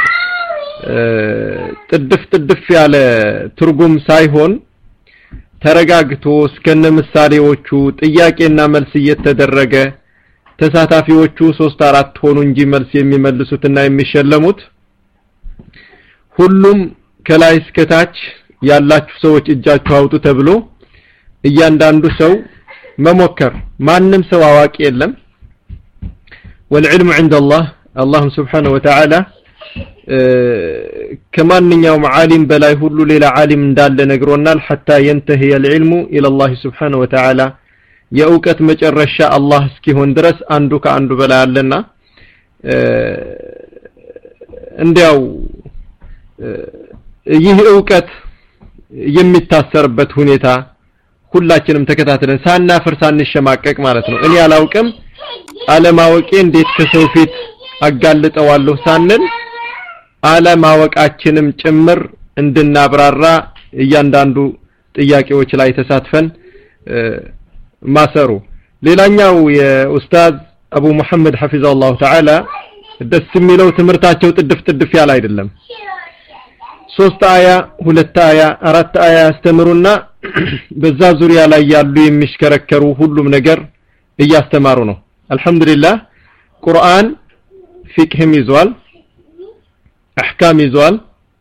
ጥድፍ ጥድፍ ያለ ትርጉም ሳይሆን ተረጋግቶ እስከነ ምሳሌዎቹ ጥያቄና መልስ እየተደረገ ተሳታፊዎቹ ሶስት አራት ሆኑ እንጂ መልስ የሚመልሱትና የሚሸለሙት ሁሉም ከላይ እስከ ታች ያላችሁ ሰዎች እጃችሁ አውጡ ተብሎ እያንዳንዱ ሰው መሞከር ማንንም ሰው አዋቂ የለም والعلم عند الله الله سبحانه وتعالى ከማንኛውም ዓሊም በላይ ሁሉ ሌላ ዓሊም እንዳለ ነግሮናል حتى ينتهي العلم الى الله سبحانه وتعالى የእውቀት መጨረሻ አላህ እስኪሆን ድረስ አንዱ ከአንዱ በላይ አለና እንዲያው ይህ ዕውቀት የሚታሰርበት ሁኔታ ሁላችንም ተከታተለን ሳናፍር ሳንሸማቀቅ ማለት ነው እኔ አላውቅም አለማወቄ እንዴት ከሰው ፊት አጋልጠዋለሁ ሳንል አለማወቃችንም ጭምር እንድናብራራ እያንዳንዱ ጥያቄዎች ላይ ተሳትፈን ማሰሩ ሌላኛው የኡስታዝ አቡ መሐመድ ሐፊዘሁላህ ተዓላ ደስ የሚለው ትምርታቸው ጥድፍ ጥድፍ ያለ አይደለም ሶስት አያ ሁለት አያ አራት አያ ያስተምሩና በዛ ዙሪያ ላይ ያሉ የሚሽከረከሩ ሁሉም ነገር እያስተማሩ ነው አልহামዱሊላህ ቁርአን ፊቅህም ይዟል አህካም ይዟል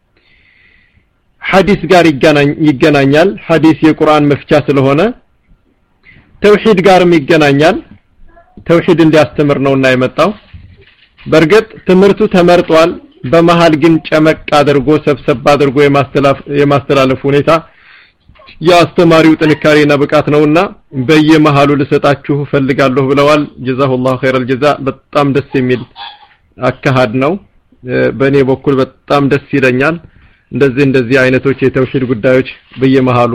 ሐዲስ ጋር ይገናኛል ሐዲስ የቁርአን መፍቻ ስለሆነ ተውሂድ ጋርም ይገናኛል ተውሂድ እንዲያስተምር ነውና የመጣው በርግጥ ትምርቱ ተመርጧል በመሃል ግን ጨመቅ አድርጎ ሰብሰብ አድርጎ የማስተላለፍ የማስተላለፍ ሁኔታ ያስተማሪው ጥንካሬና ብቃት ነውና በየመሃሉ ልሰጣችሁ ፈልጋለሁ ብለዋል ጀዛሁላሁ ኸይረል ጀዛ በጣም ደስ የሚል አካሃድ ነው በእኔ በኩል በጣም ደስ ይለኛል እንደዚህ እንደዚህ አይነቶች የተውሂድ ጉዳዮች በየመሃሉ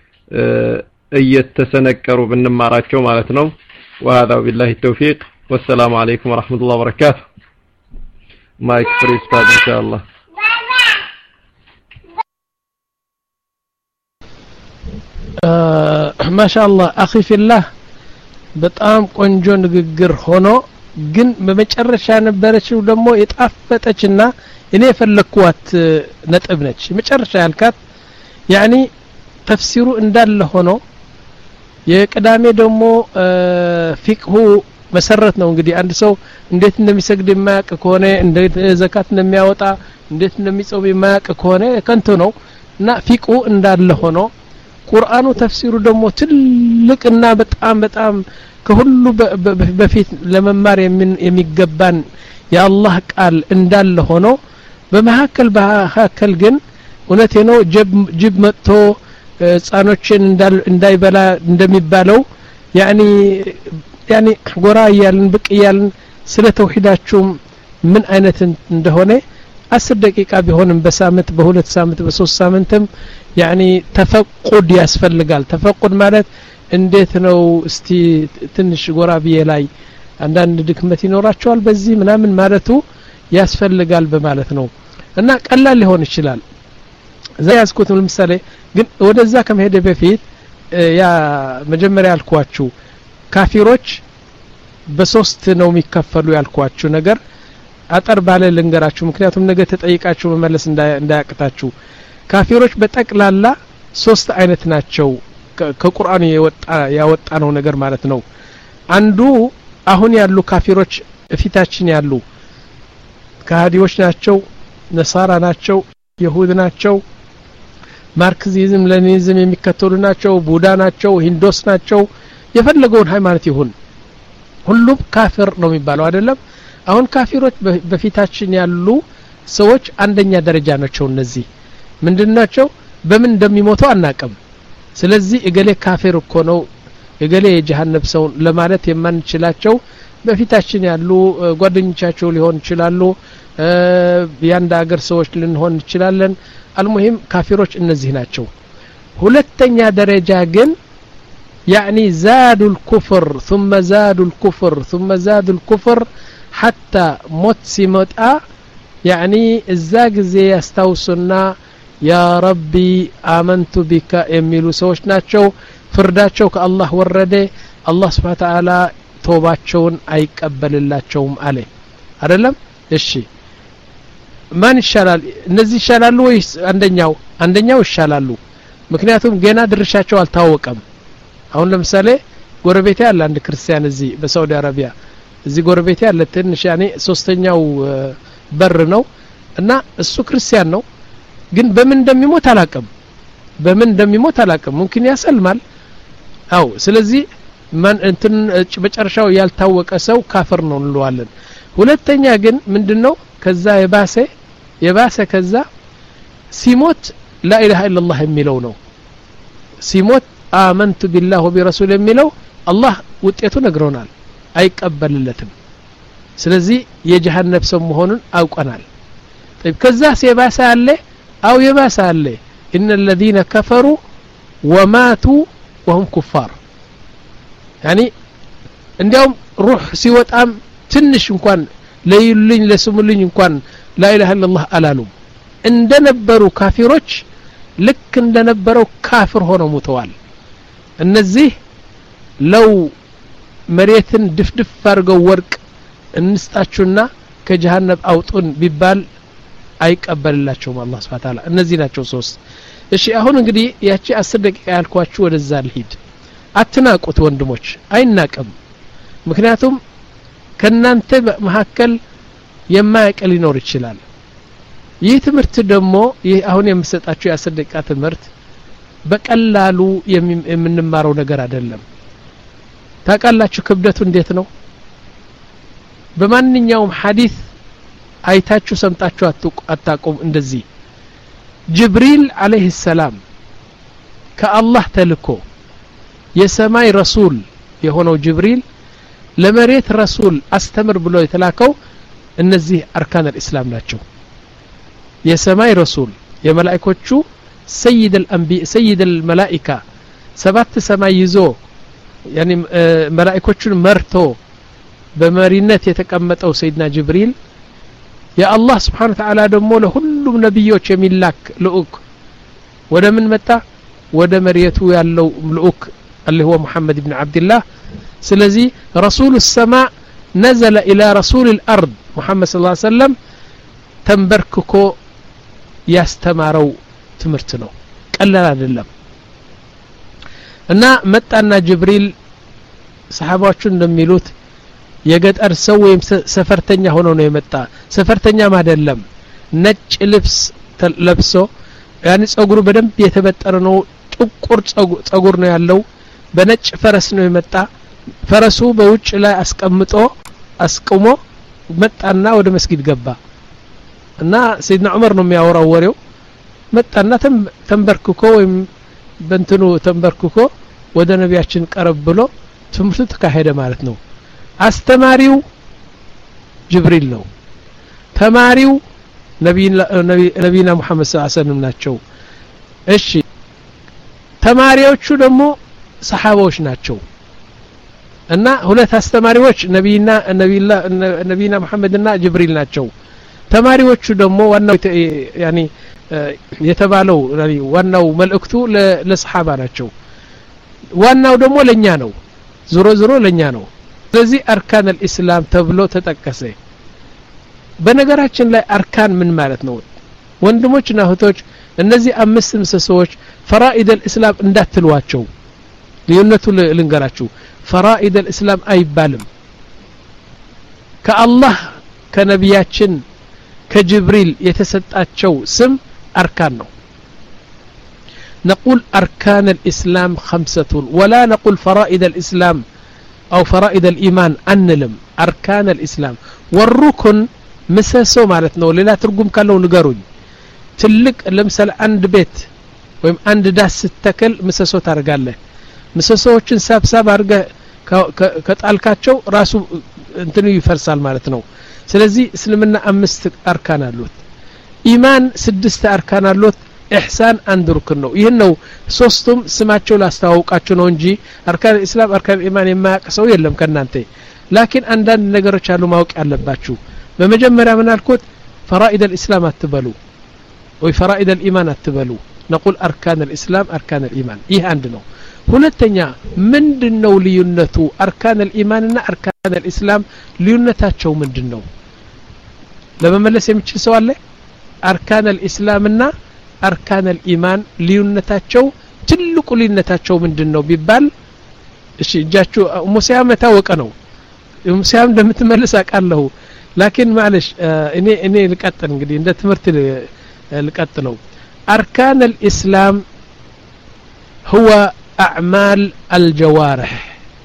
እየተሰነቀሩ ብንማራቸው ማለት ነው وهذا بالله التوفيق والسلام عليكم ورحمة الله وبركاته مايك فري استاذ ان شاء الله ما شاء الله اخي في الله በጣም ቆንጆ ንግግር ሆኖ ግን በመጨረሻ ነበረችው ደግሞ የጣፈጠችና እኔ ፈለኳት ነጥብ ነች መጨረሻ ያልካት يعني ተፍሲሩ እንዳለ ሆኖ የቅዳሜ ደግሞ ፊቅሁ መሰረት ነው እንግዲህ አንድ ሰው እንዴት እንደሚሰግድ የማያውቅ ከሆነ እንዴት ዘካት እንደሚያወጣ እንዴት እንደሚጾም የማያውቅ ከሆነ ከንቱ ነው እና ፊቅሁ እንዳለ ሆኖ ቁርአኑ ተፍሲሩ ደግሞ ትልቅና በጣም በጣም ከሁሉ በፊት ለመማር የሚገባን የአላህ ቃል እንዳለ ሆኖ በመሐከል በሐከል ግን እውነቴ ነው ጅብ መጥቶ ጻኖችን እንዳይበላ እንደሚባለው يعني يعني ጎራ ያልን ብቅ ያልን ስለ ተውሂዳችሁ ምን አይነት እንደሆነ አስር ደቂቃ ቢሆንም በሳምንት በሁለት ሳምንት በሶስት ሳምንትም يعني ተፈቁድ ያስፈልጋል ተፈቁድ ማለት እንዴት ነው እስቲ ትንሽ ጎራ ቢየ ላይ አንዳንድ ድክመት ይኖራቸዋል በዚህ ምናምን ማለቱ ያስፈልጋል በማለት ነው እና ቀላል ሊሆን ይችላል ዘያስኩት ለምሳሌ ግን ወደዛ ከመሄደ በፊት ያ መጀመሪያ ያልኳችሁ ካፊሮች በሶስት ነው የሚከፈሉ ያልኳችሁ ነገር አጠር ባለ ልንገራችሁ ምክንያቱም ነገ ተጠይቃችሁ መመለስ እንዳያቅታችሁ ካፊሮች በጠቅላላ ሶስት አይነት ናቸው ከቁርአን የወጣ ያወጣ ነው ነገር ማለት ነው አንዱ አሁን ያሉ ካፊሮች እፊታችን ያሉ ካህዲዎች ናቸው ነሳራ ናቸው ይሁድ ናቸው ማርክሲዝም ሌኒኒዝም የሚከተሉ ናቸው ቡዳ ናቸው ሂንዶስ ናቸው የፈለገውን ሃይማኖት ይሁን ሁሉም ካፊር ነው የሚባለው አይደለም አሁን ካፊሮች በፊታችን ያሉ ሰዎች አንደኛ ደረጃ ናቸው እነዚህ ምንድናቸው በምን እንደሚሞቱ አናቀም ስለዚህ እገሌ ካፊር እኮ ነው እገሌ የጀሃነም ሰው ለማለት የማንችላቸው በፊታችን ያሉ ጓደኞቻቸው ሊሆን ይችላሉ ያንዳ ሀገር ሰዎች ልንሆን እንችላለን አልሙሂም ካፊሮች እነዚህ ናቸው ሁለተኛ ደረጃ ግን يعني زادوا الكفر ثم زادوا الكفر ثم زادوا الكفر حتى موت سيموتا يعني الزاق زي يستوسنا يا ربي آمنت بك يميلو سوش ناتشو فرداتشو كالله ورده الله سبحانه وتعالى توباتشون አይቀበል ላቸውም አለ አይደለም እሺ ማን ይሻላል እነዚህ ይሻላሉ ወይስ አንደኛው አንደኛው ይሻላሉ ምክንያቱም ገና ድርሻቸው አልታወቀም አሁን ለምሳሌ ጎረቤቴ ያለ አንድ ክርስቲያን እዚህ በሳውዲ አረቢያ እዚህ ጎረቤቴ ያለ ትንሽ ያኔ ሶስተኛው በር ነው እና እሱ ክርስቲያን ነው ግን በምን እንደሚሞት አላቀም በምን እንደሚሞት አላቀም ممكن ያሰልማል አው ስለዚህ ማን እንትን በጨርሻው ያልታወቀ ሰው ካፍር ነው እንለዋለን ሁለተኛ ግን ምንድነው ከዛ የባሰ የባሰ ከዛ ሲሞት لا اله الا الله የሚለው ነው ሲሞት آمنت بالله وبرسول የሚለው አላህ ውጤቱ ነግሮናል አይቀበልለትም ስለዚህ የጀሃነም ሰው መሆኑን አውቀናል طيب ከዛ የባሰ አለ አው የባሰ አለ ان الذين كفروا وماتوا وهم كفار يعني እንዲያውም روح ሲወጣም ትንሽ እንኳን ለይልኝ ለስሙልኝ እንኳን لا اله الا الله አላሉም እንደነበሩ ካፊሮች ልክ እንደነበረው ካፍር ሆነው ሞተዋል እነዚህ ለው መሬትን ድፍድፍ አድርገው ወርቅ እንስጣቹና ከጀሃነም አውጡን ቢባል አይቀበልላቸውም አላህ Subhanahu Wa Ta'ala እነዚህ ናቸው ሶስት እሺ አሁን እንግዲህ ያቺ አስር ደቂቃ ያልኳችሁ ወደዛ ልሂድ አትናቁት ወንድሞች አይናቀም ምክንያቱም ከናንተ መሐከል የማያቀል ሊኖር ይችላል ይህ ትምህርት ደግሞ ይህ አሁን የምሰጣችሁ የአስር ደቂቃ ትምህርት በቀላሉ የምንማረው ነገር አይደለም ታቃላችሁ ክብደቱ እንዴት ነው በማንኛውም ሐዲስ አይታችሁ ሰምጣችሁ አታቁም እንደዚህ ጅብሪል አለይሂ ሰላም ከአላህ ተልኮ የሰማይ ረሱል የሆነው ጅብሪል ለመሬት ረሱል አስተምር ብሎ የተላከው እነዚህ አርካን الاسلام ናቸው የሰማይ ረሱል የመላእክቶቹ سيد الانبياء سيد الملائكه ሰባት ሰማይ ይዞ يعني መላእክቶቹን መርቶ በመሪነት የተቀመጠው ሰይድና ጅብሪል ያ አላህ Subhanahu Wa Ta'ala ደግሞ ለሁሉም ነብዮች የሚላክ ልኡክ ወደ ምን መጣ ወደ መሪየቱ ያለው ልኡክ اللي هو محمد بن عبد الله ስለዚህ رسول السماء نزل الى رسول الارض محمد صلى الله عليه وسلم ተንበርክኮ ያስተማረው ትምህርት ነው ቀላል አይደለም እና መጣና ጅብሪል ሰሃባዎቹን እንደሚሉት የገጠር ሰው ወይም ሰፈርተኛ ሆኖ ነው የመጣ ሰፈርተኛም አይደለም ነጭ ልብስ ለብሶ ያኒ ጸጉሩ በደንብ የተበጠረ ነው ጥቁር ጸጉር ነው ያለው በነጭ ፈረስ ነው የመጣ ፈረሱ በውጭ ላይ አስቀምጦ አስቆሞ መጣና ወደ መስጊድ ገባ እና ሰይድና ዑመር ነው የሚያወራው ወሬው መጣና ተንበርክኮ ወይም በእንትኑ ተንበርክኮ ወደ ነቢያችን ቀረብ ብሎ ትምህርቱ ተካሄደ ማለት ነው አስተማሪው ጅብሪል ነው ተማሪው ነቢይና መሐመድ ሰለላሁ ዐለይሂ ወሰለም ናቸው እሺ ተማሪዎቹ ደግሞ ሰሃባዎች ናቸው እና ሁለት አስተማሪዎች ነቢይና ነቢይላ ነቢይና መሐመድና ጅብሪል ናቸው ተማሪዎቹ ደግሞ ዋናው ያኒ የተባለው ዋናው መልእክቱ ለሰሃባ ናቸው ዋናው ደግሞ ለኛ ነው ዙሮ ዙሮ ለኛ ነው ስለዚህ አርካን الاسلام ተብሎ ተጠቀሰ በነገራችን ላይ አርካን ምን ማለት ነው ወንድሞችና እህቶች እነዚህ አምስት ምሰሶች ፈራኢድ الاسلام እንዳትሏቸው ልዩነቱ ልንገራችሁ ፈራኢድ الاسلام አይባልም ከአላህ ከነቢያችን ከጅብሪል የተሰጣቸው ስም أركان ነው نقول أركان الإسلام خمسة ولا نقول فرائد الإسلام أو فرائد الإيمان أنلم أركان الإسلام والركن مسسو معناتنا ولا ترجم كانوا نقرون تلك لمثال عند بيت ويم عند داس تكل مسسو ترجله مسسوዎችን ሳብሳብ አርገ ከጣልካቸው ራሱ እንትኑ ይፈርሳል ማለት ነው ስለዚህ እስልምና አምስት አርካን አሉት ኢማን ስድስት አርካን አሉት ኢህሳን አንድ ሩክን ነው ይሄን ነው ሶስቱም ስማቸው ላስተዋውቃችሁ ነው እንጂ አርካን الاسلام አርካን ኢማን የማያውቅ ሰው የለም ከናንተ ላኪን አንዳንድ ነገሮች አሉ ማወቅ ያለባችሁ በመጀመሪያ ምን አልኩት فرائض الاسلام አትበሉ ወይ فرائض الايمان አትበሉ نقول اركان الاسلام اركان الايمان ይሄ አንድ ነው ሁለተኛ ምንድነው ልዩነቱ አርካን الإيمان እና አርካን الإسلام ልዩነታቸው ምንድነው ለመመለስ የሚችል ሰው አለ አርካን الإسلام እና አርካን الإيمان ልዩነታቸው ትልቁ ልዩነታቸው ምንድነው ቢባል እሺ እጃችሁ ሙሲያም ታወቀ ነው ሙሲያም እንደምትመልስ አቃለሁ ላኪን معلش እኔ እኔ ልቀጥል እንግዲህ እንደ ትምህርት ልቀጥለው አርካን الإسلام هو أعمال الجوارح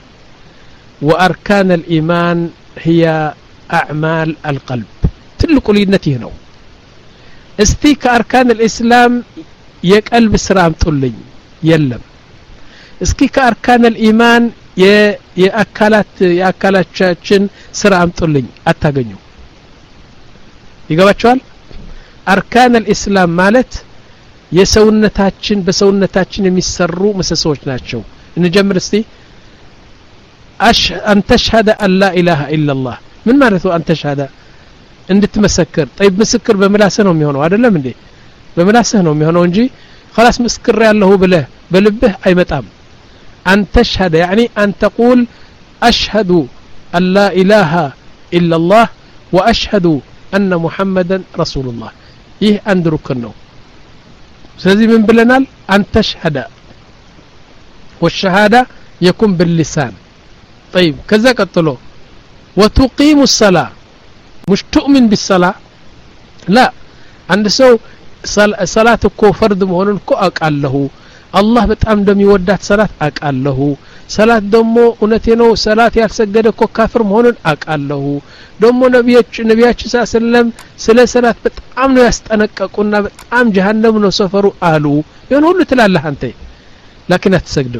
وأركان الإيمان هي أعمال القلب تلقوا لينته هنا استيك أركان الإسلام يقلب سرام طلين يلم استيك أركان الإيمان يأكلات يأكلات شاشن سرام طلين أتاقنيو يقبات أركان الإسلام مالت የሰውነታችን በሰውነታችን የሚሰሩ መሰሶች ናቸው እንጀምር እስቲ አሽ አንተ ሸሃዳ አላ ኢላሃ ኢላላህ ምን ማለት ነው አንተ ሸሃዳ እንድትመሰክር طيب ምስክር በመላስህ ነው የሚሆነው አይደለም እንዴ በመላስህ ነው የሚሆነው እንጂ خلاص መስክር ያለሁ ብለህ በልብህ አይመጣም አንተ ሸሃዳ يعني ان تقول اشهد ان لا اله الا الله واشهد ان محمدا رسول الله ይህ አንድ ሩክን ነው ስለዚህ ምን ብለናል አንተ ሸሃዳ والشهاده يكون باللسان طيب كذا قتلو وتقيم الصلاه مش تؤمن بالصلاه لا عند سو صلاه እኮ فرض መሆኑን እኮ አቃለሁ አላህ በጣም እንደሚወዳት ሰላት አቃለሁ ሰላት ደሞ እውነቴ ነው ሰላት ያልሰገደ እኮ ካፍር መሆኑን አቃለሁ ደሞ ነብያች ነብያችን ሰለላም ስለ ሰላት በጣም ነው ያስጠነቀቁና በጣም ጀሃነም ነው ሰፈሩ አሉ ይሁን ሁሉ ትላለህ አንተ ላኪን አትሰግድም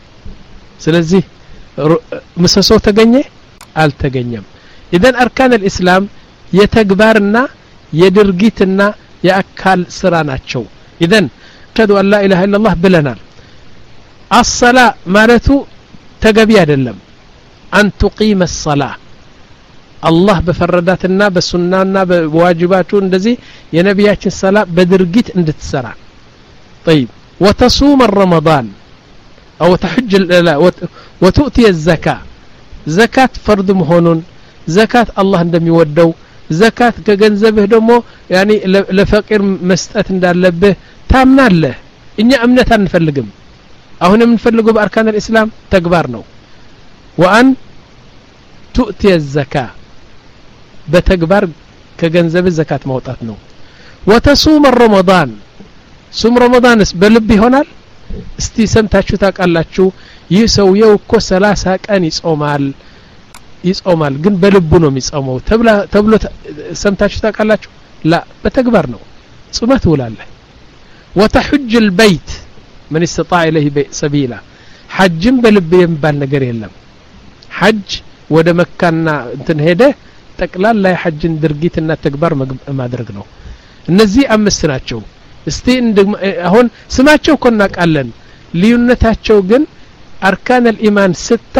ስለዚህ ምሰሶ ተገኘ አልተገኘም ኢደን አርካን الاسلام የተግባርና የድርጊትና የአካል ስራ ናቸው ኢደን أشهد أن لا إله إلا الله بلنال الصلاة مالته تقبي أدلم أن تقيم الصلاة الله بفرداتنا بسنانا بواجباتون دزي ينبيات الصلاة بدرقيت عند السرع طيب وتصوم الرمضان أو تحج لا وتؤتي الزكاة زكاة فرض مهونون زكاة الله عندما يودو زكاة كجنزبه دمو يعني لفقير مسألة እንዳለብህ ታምናለህ እኛ እምነት አንፈልግም አሁን የምንፈልገው በአርካን الاسلام ተግባር ነው وان تؤتي الزكاه በተግባር ከገንዘብ ዘካት ማውጣት ነው وتصوم رمضان ሱም ረመዳንስ በልብ ይሆናል እስቲ ሰምታችሁ ታቃላችሁ ይህ ሰውየው እኮ ሰላሳ ቀን ይጾማል ይጾማል ግን በልቡ ነው የሚጾመው ተብላ ተብሎ ሰምታችሁ ታቃላችሁ لا በተግባር ነው ጾመት ውላለ وتحج البيت من استطاع اليه سبيلا حجም በልብ የሚባል ነገር የለም حج ወደ መካና እንትን ሄደ ጠቅላላ የሐጅን ድርጊትና ተግባር ማድረግ ነው እነዚህ አምስት ናቸው እስቲ አሁን ስማቸው ኮናቃለን ልዩነታቸው ግን አርካን الإيمان ستة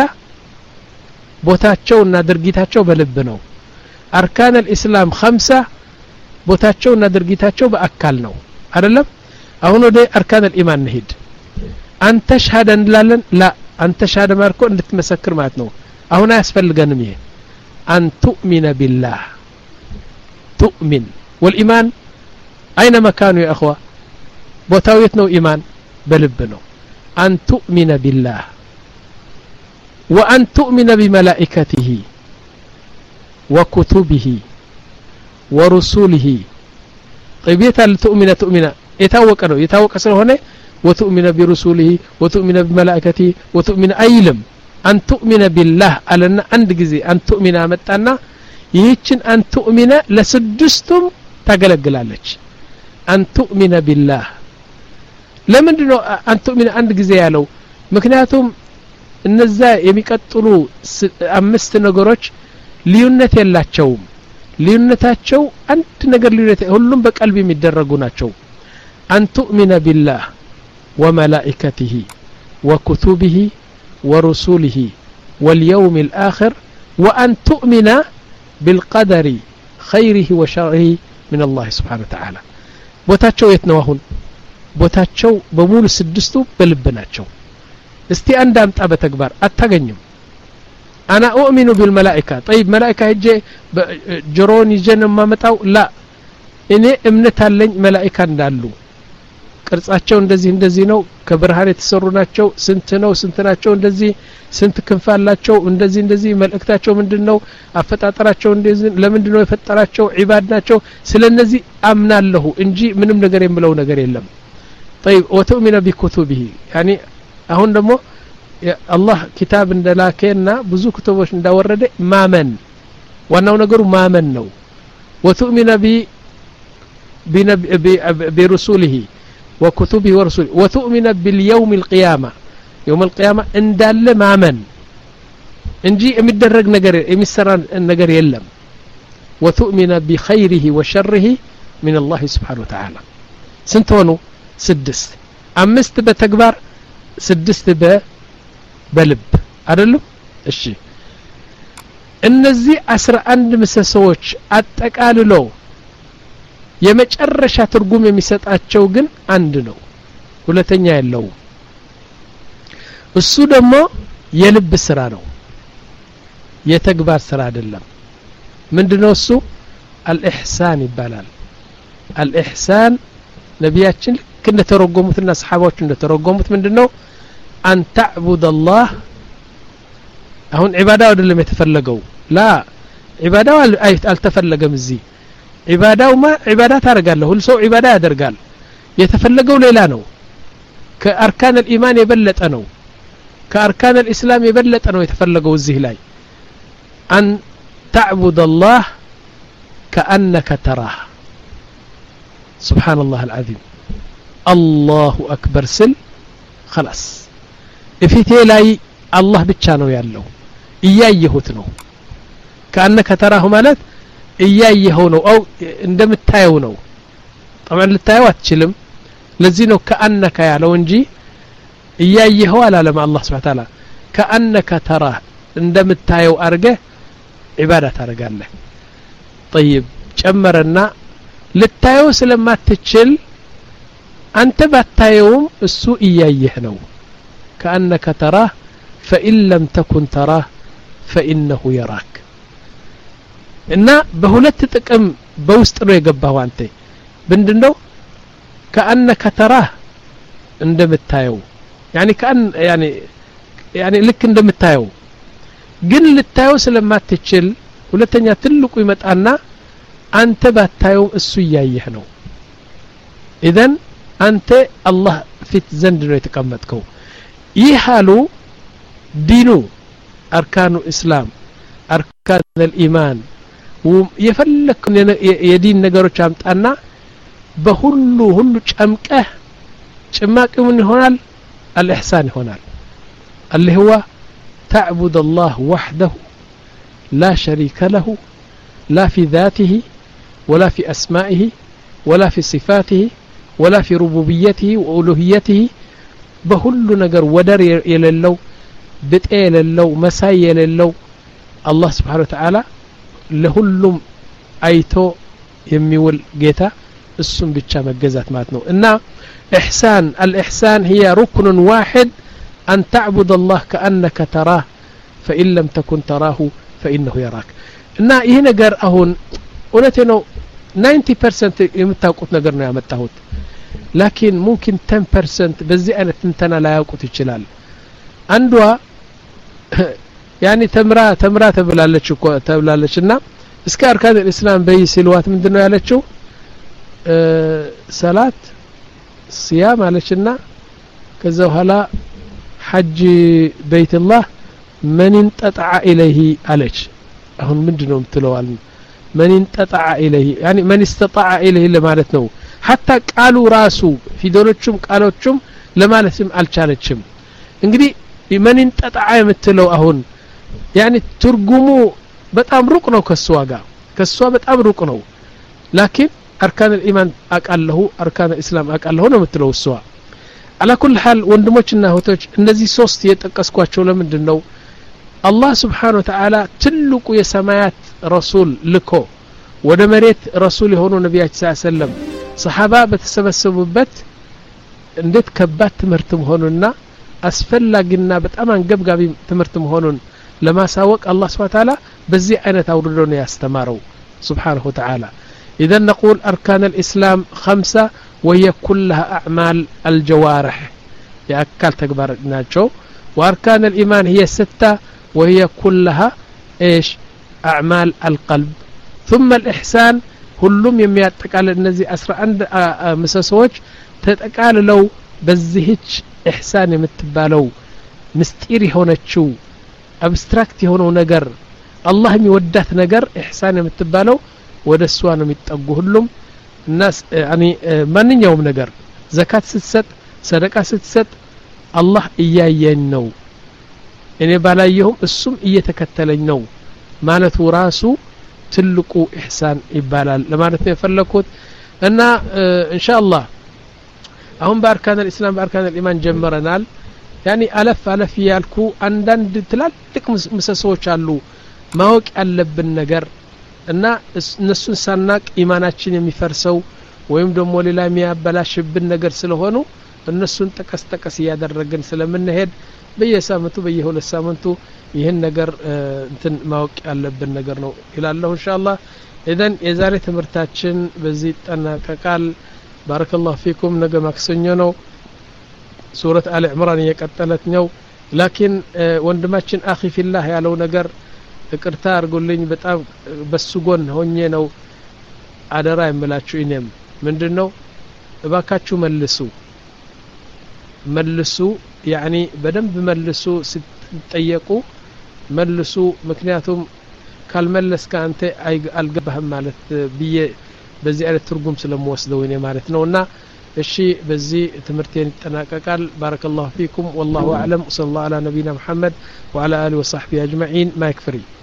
ቦታቸውና ድርጊታቸው በልብ ነው አርካን الإسلام خمسة ቦታቸውና ድርጊታቸው በአካል ነው አይደለም አሁን ወደ አርካን الإيمان ነሂድ አንተ ሸሃዳ እንላለን لا አንተ ሸሃዳ ማርኮ እንድትመሰክር ማለት ነው አሁን አያስፈልገንም ይሄ أن تؤمن بالله تؤمن والإيمان أين مكانه يا أخوة بوتاويتنا إيمان بلبنا أن تؤمن بالله وأن تؤمن بملائكته وكتبه ورسوله طيب يتال تؤمن تؤمن يتاوك أنه يتاوك أسنه هنا وتؤمن برسوله وتؤمن بملائكته وتؤمن أيلم أن تؤمن بالله ألنا عند جزي أن تؤمن أمتنا يهيتشن أن تؤمن لسدستم تقلقلالك أن تؤمن بالله لمن دنو أن تؤمن عند جزي يالو مكنياتهم النزا يميقطلو أمست نغروች ልዩነት የላቸውም ልዩነታቸው አንድ ነገር ልዩነት ሁሉም በቀልብ የሚደረጉ ናቸው أن تؤمن بالله وملائكته وكتبه ورسله واليوم الآخر وأن تؤمن بالقدر خيره وشره من الله سبحانه وتعالى بوتاتشو يتنوهون بوتاتشو بمول سدستو بلبناتشو استي أندام تأبى تكبر أتغنيم أنا أؤمن بالملائكة طيب ملائكة هجي جروني جنم ما متاو لا إني امنتها لن ملائكة ندالو ቅርጻቸው እንደዚህ እንደዚህ ነው ከብርሃን የተሰሩ ናቸው ስንት ነው ስንት ናቸው እንደዚህ ስንት ክንፍ አላቸው እንደዚህ እንደዚህ መልእክታቸው ምንድነው አፈጣጠራቸው እንደዚህ ለምንድነው የፈጠራቸው ዒባድ ናቸው ስለነዚህ አምናለሁ እንጂ ምንም ነገር የምለው ነገር የለም طيب وتؤمن بكتبه يعني አሁን ደግሞ አላህ ኪታብ እንደላከና ብዙ ክተቦች እንዳወረደ ማመን ዋናው ነገሩ ማመን ነው وتؤمن ب برسوله وكتبه ورسوله وتؤمن باليوم القيامة يوم القيامة اندال مامن انجي امدرج نجر امسر النجر يلم وتؤمن بخيره وشره من الله سبحانه وتعالى سنتونو سدست امست بتكبر سدست ب بلب አይደለም እሺ እነዚህ አስራ አንድ ምሰሶች አጠቃልሎ የመጨረሻ ትርጉም የሚሰጣቸው ግን አንድ ነው ሁለተኛ ያለው እሱ ደግሞ የልብ ስራ ነው የተግባር ስራ አይደለም ምንድነው እሱ አልኢህሳን ይባላል አልኢህሳን ነቢያችን ከነ ተረጎሙትና ሰሃባዎች እንደተረጎሙት ምንድነው አን ተዕቡድ አላህ አሁን ዒባዳው አይደለም የተፈለገው ላ ዒባዳው አልተፈለገም እዚህ ዒባዳው ማ ዒባዳ ታረጋለህ ሁሉ ሰው ዒባዳ ያደርጋል የተፈለገው ሌላ ነው ከአርካን الإيمان የበለጠ ነው ከአርካን الإسلام የበለጠ ነው የተፈለገው እዚህ ላይ አን تعبد الله كأنك تراه سبحان الله العظيم الله أكبر سل خلاص افيتي لاي الله ብቻ ነው ያለው እያየሁት ነው كأنك تراه ማለት እያየኸው ነው አው እንደምታየው ነው طبعا ልታየው አትችልም ለዚህ ነው كأنك ያለው እንጂ እያየኸው አላለም አላህ Subhanahu Wa Ta'ala كأنك تراه እንደምታየው አርገህ ዒባዳ ታረጋለህ طيب ጨመረና ልታየው ስለማትችል አንተ ባታየውም እሱ እያየህ ነው كأنك تراه فإن لم تكن تراه فإنه يراك እና በሁለት ጥቅም በውስጥ ነው የገባው አንተ ምንድነው كأنك تراه እንደምታየው يعني كأن يعني يعني ልክ እንደምታየው ግን ልታየው ስለማትችል ሁለተኛ ትልቁ ይመጣና አንተ ባታየው እሱ ያየህ ነው اذا አንተ አላህ ፊት ዘንድ ነው የተቀመጥከው ይሃሉ ዲኑ አርካኑ እስላም አርካን الإيمان የፈለክ የዲን ነገሮች አምጣና በሁሉ ሁሉ ጨምቀህ ጭማቂ ምን ይሆናል الإحسان ይሆናል اللي هو تعبد الله وحده لا شريك له لا في ذاته ولا في أسمائه ولا في صفاته ولا في ربوبيته وألوهيته بهل نجر ودر يللو بتأ يللو مساي يللو الله سبحانه وتعالى لهلم أيتو يميول جيتا السم بتشا مجزات ماتنو إن إحسان الإحسان هي ركن واحد أن تعبد الله كأنك تراه فإن لم تكن تراه فإنه يراك إن هنا جر أهون ونتنو ninety percent يمتاقوت نجرنا يا متاهوت لكن ممكن ten percent بزي أنا تنتنا لا يوقت الجلال عندها يعني تمرة تمرة تبلالش تبلالشنا إسكار كان الإسلام بي سلوات من دنيا علشوا أه صلاة صيام علشنا كذا وهلا حج بيت الله من انتطع إليه عليش أهون من دنهم تلوال من انتطع إليه يعني من استطاع إليه لما لتنو حتى قالوا راسو في دولتشم قالوتشم لما لسم الشالتشم انجدي من انتطع يمتلو أهون يعني ترجمو بتأم ركنو كسواجا كسوا بتأم ركنو لكن أركان الإيمان أقله أركان الإسلام أقله نمتلو السوا على كل حال وندموشنا هوتوش እነዚህ ሶስት የተጠቀስኳቸው ለምንድነው الله سبحانه وتعالى ትልቁ የሰማያት ረሱል ልኮ ወደ መሬት ረሱል የሆኑ ነብያችን ሰለላሁ ዐለይሂ ወሰለም ሰሃባ በተሰበሰቡበት እንዴት ከባድ ትምህርት መሆኑና አስፈላጊና በጣም አንገብጋቢ ትምህርት መሆኑን ለማሳወቅ الله سبحانه وتعالى በዚህ አይነት አውርዶ ነው ያስተማረው سبحانه وتعالى إذا نقول أركان الإسلام خمسة وهي كلها أعمال الجوارح يأكل تكبر ناتشو وأركان الإيمان هي ستة وهي كلها إيش أعمال القلب ثم الإحسان كلهم يمياتك على النزي أسرع عند مساسوج تتقال لو بزهج إحسان يمتبالو مستيري هنا تشو أبستراكتي هنا نجر الله يودات نجر إحسان يمتبالو ወደ እሷ ነው የሚጠጉ ሁሉም الناس يعني ማንኛውም ነገር ዘካት ስትሰጥ ሰደቃ ስትሰጥ አላህ እያየኝ ነው እኔ ባላየሁም እሱም እየተከተለኝ ነው ማለቱ ራሱ ትልቁ ኢህሳን ይባላል ለማለት ነው የፈለኩት እና ኢንሻአላህ አሁን በአርካን الاسلام በአርካን الإيمان ጀመረናል يعني አለፍ አለፍ ያልኩ አንዳንድ ትላልቅ ምሰሶች አሉ ማወቅ ያለብን ነገር እና እነሱን ሳናቅ ኢማናችን የሚፈርሰው ወይም ደግሞ ሌላ የሚያበላሽብን ነገር ስለሆኑ እነሱን ተቀስ ተቀስ ያደረግን ስለምንሄድ በየሳምንቱ በየሁለት ሳምንቱ ይሄን ነገር እንትን ማወቅ ያለብን ነገር ነው ይላልሁ ኢንሻአላህ ኢዘን የዛሬ ትምህርታችን በዚህ ተጠናቀቃል ባረከላሁ ፊኩም ነገ ማክሰኞ ነው ሱረት አሊ ኢምራን የቀጠለት ነው ላኪን ወንድማችን አኺ ፊላህ ያለው ነገር እቅርታ አርጉልኝ በጣም በሱ ጎን ሆኜ ነው አደራ የምላችሁ እኔም ምንድነው እባካችሁ መልሱ መልሱ يعني በደንብ መልሱ ሲጠየቁ መልሱ ምክንያቱም ካልመለስከ አንተ አልገባህም ማለት ብዬ በዚህ አይነት ትርጉም ስለምወስደው እኔ ማለት ነውና እሺ በዚህ ትምህርቴን ይጠናቀቃል ባረከላሁ ፊኩም والله اعلم صلى الله على نبينا محمد وعلى اله وصحبه اجمعين ما يكفي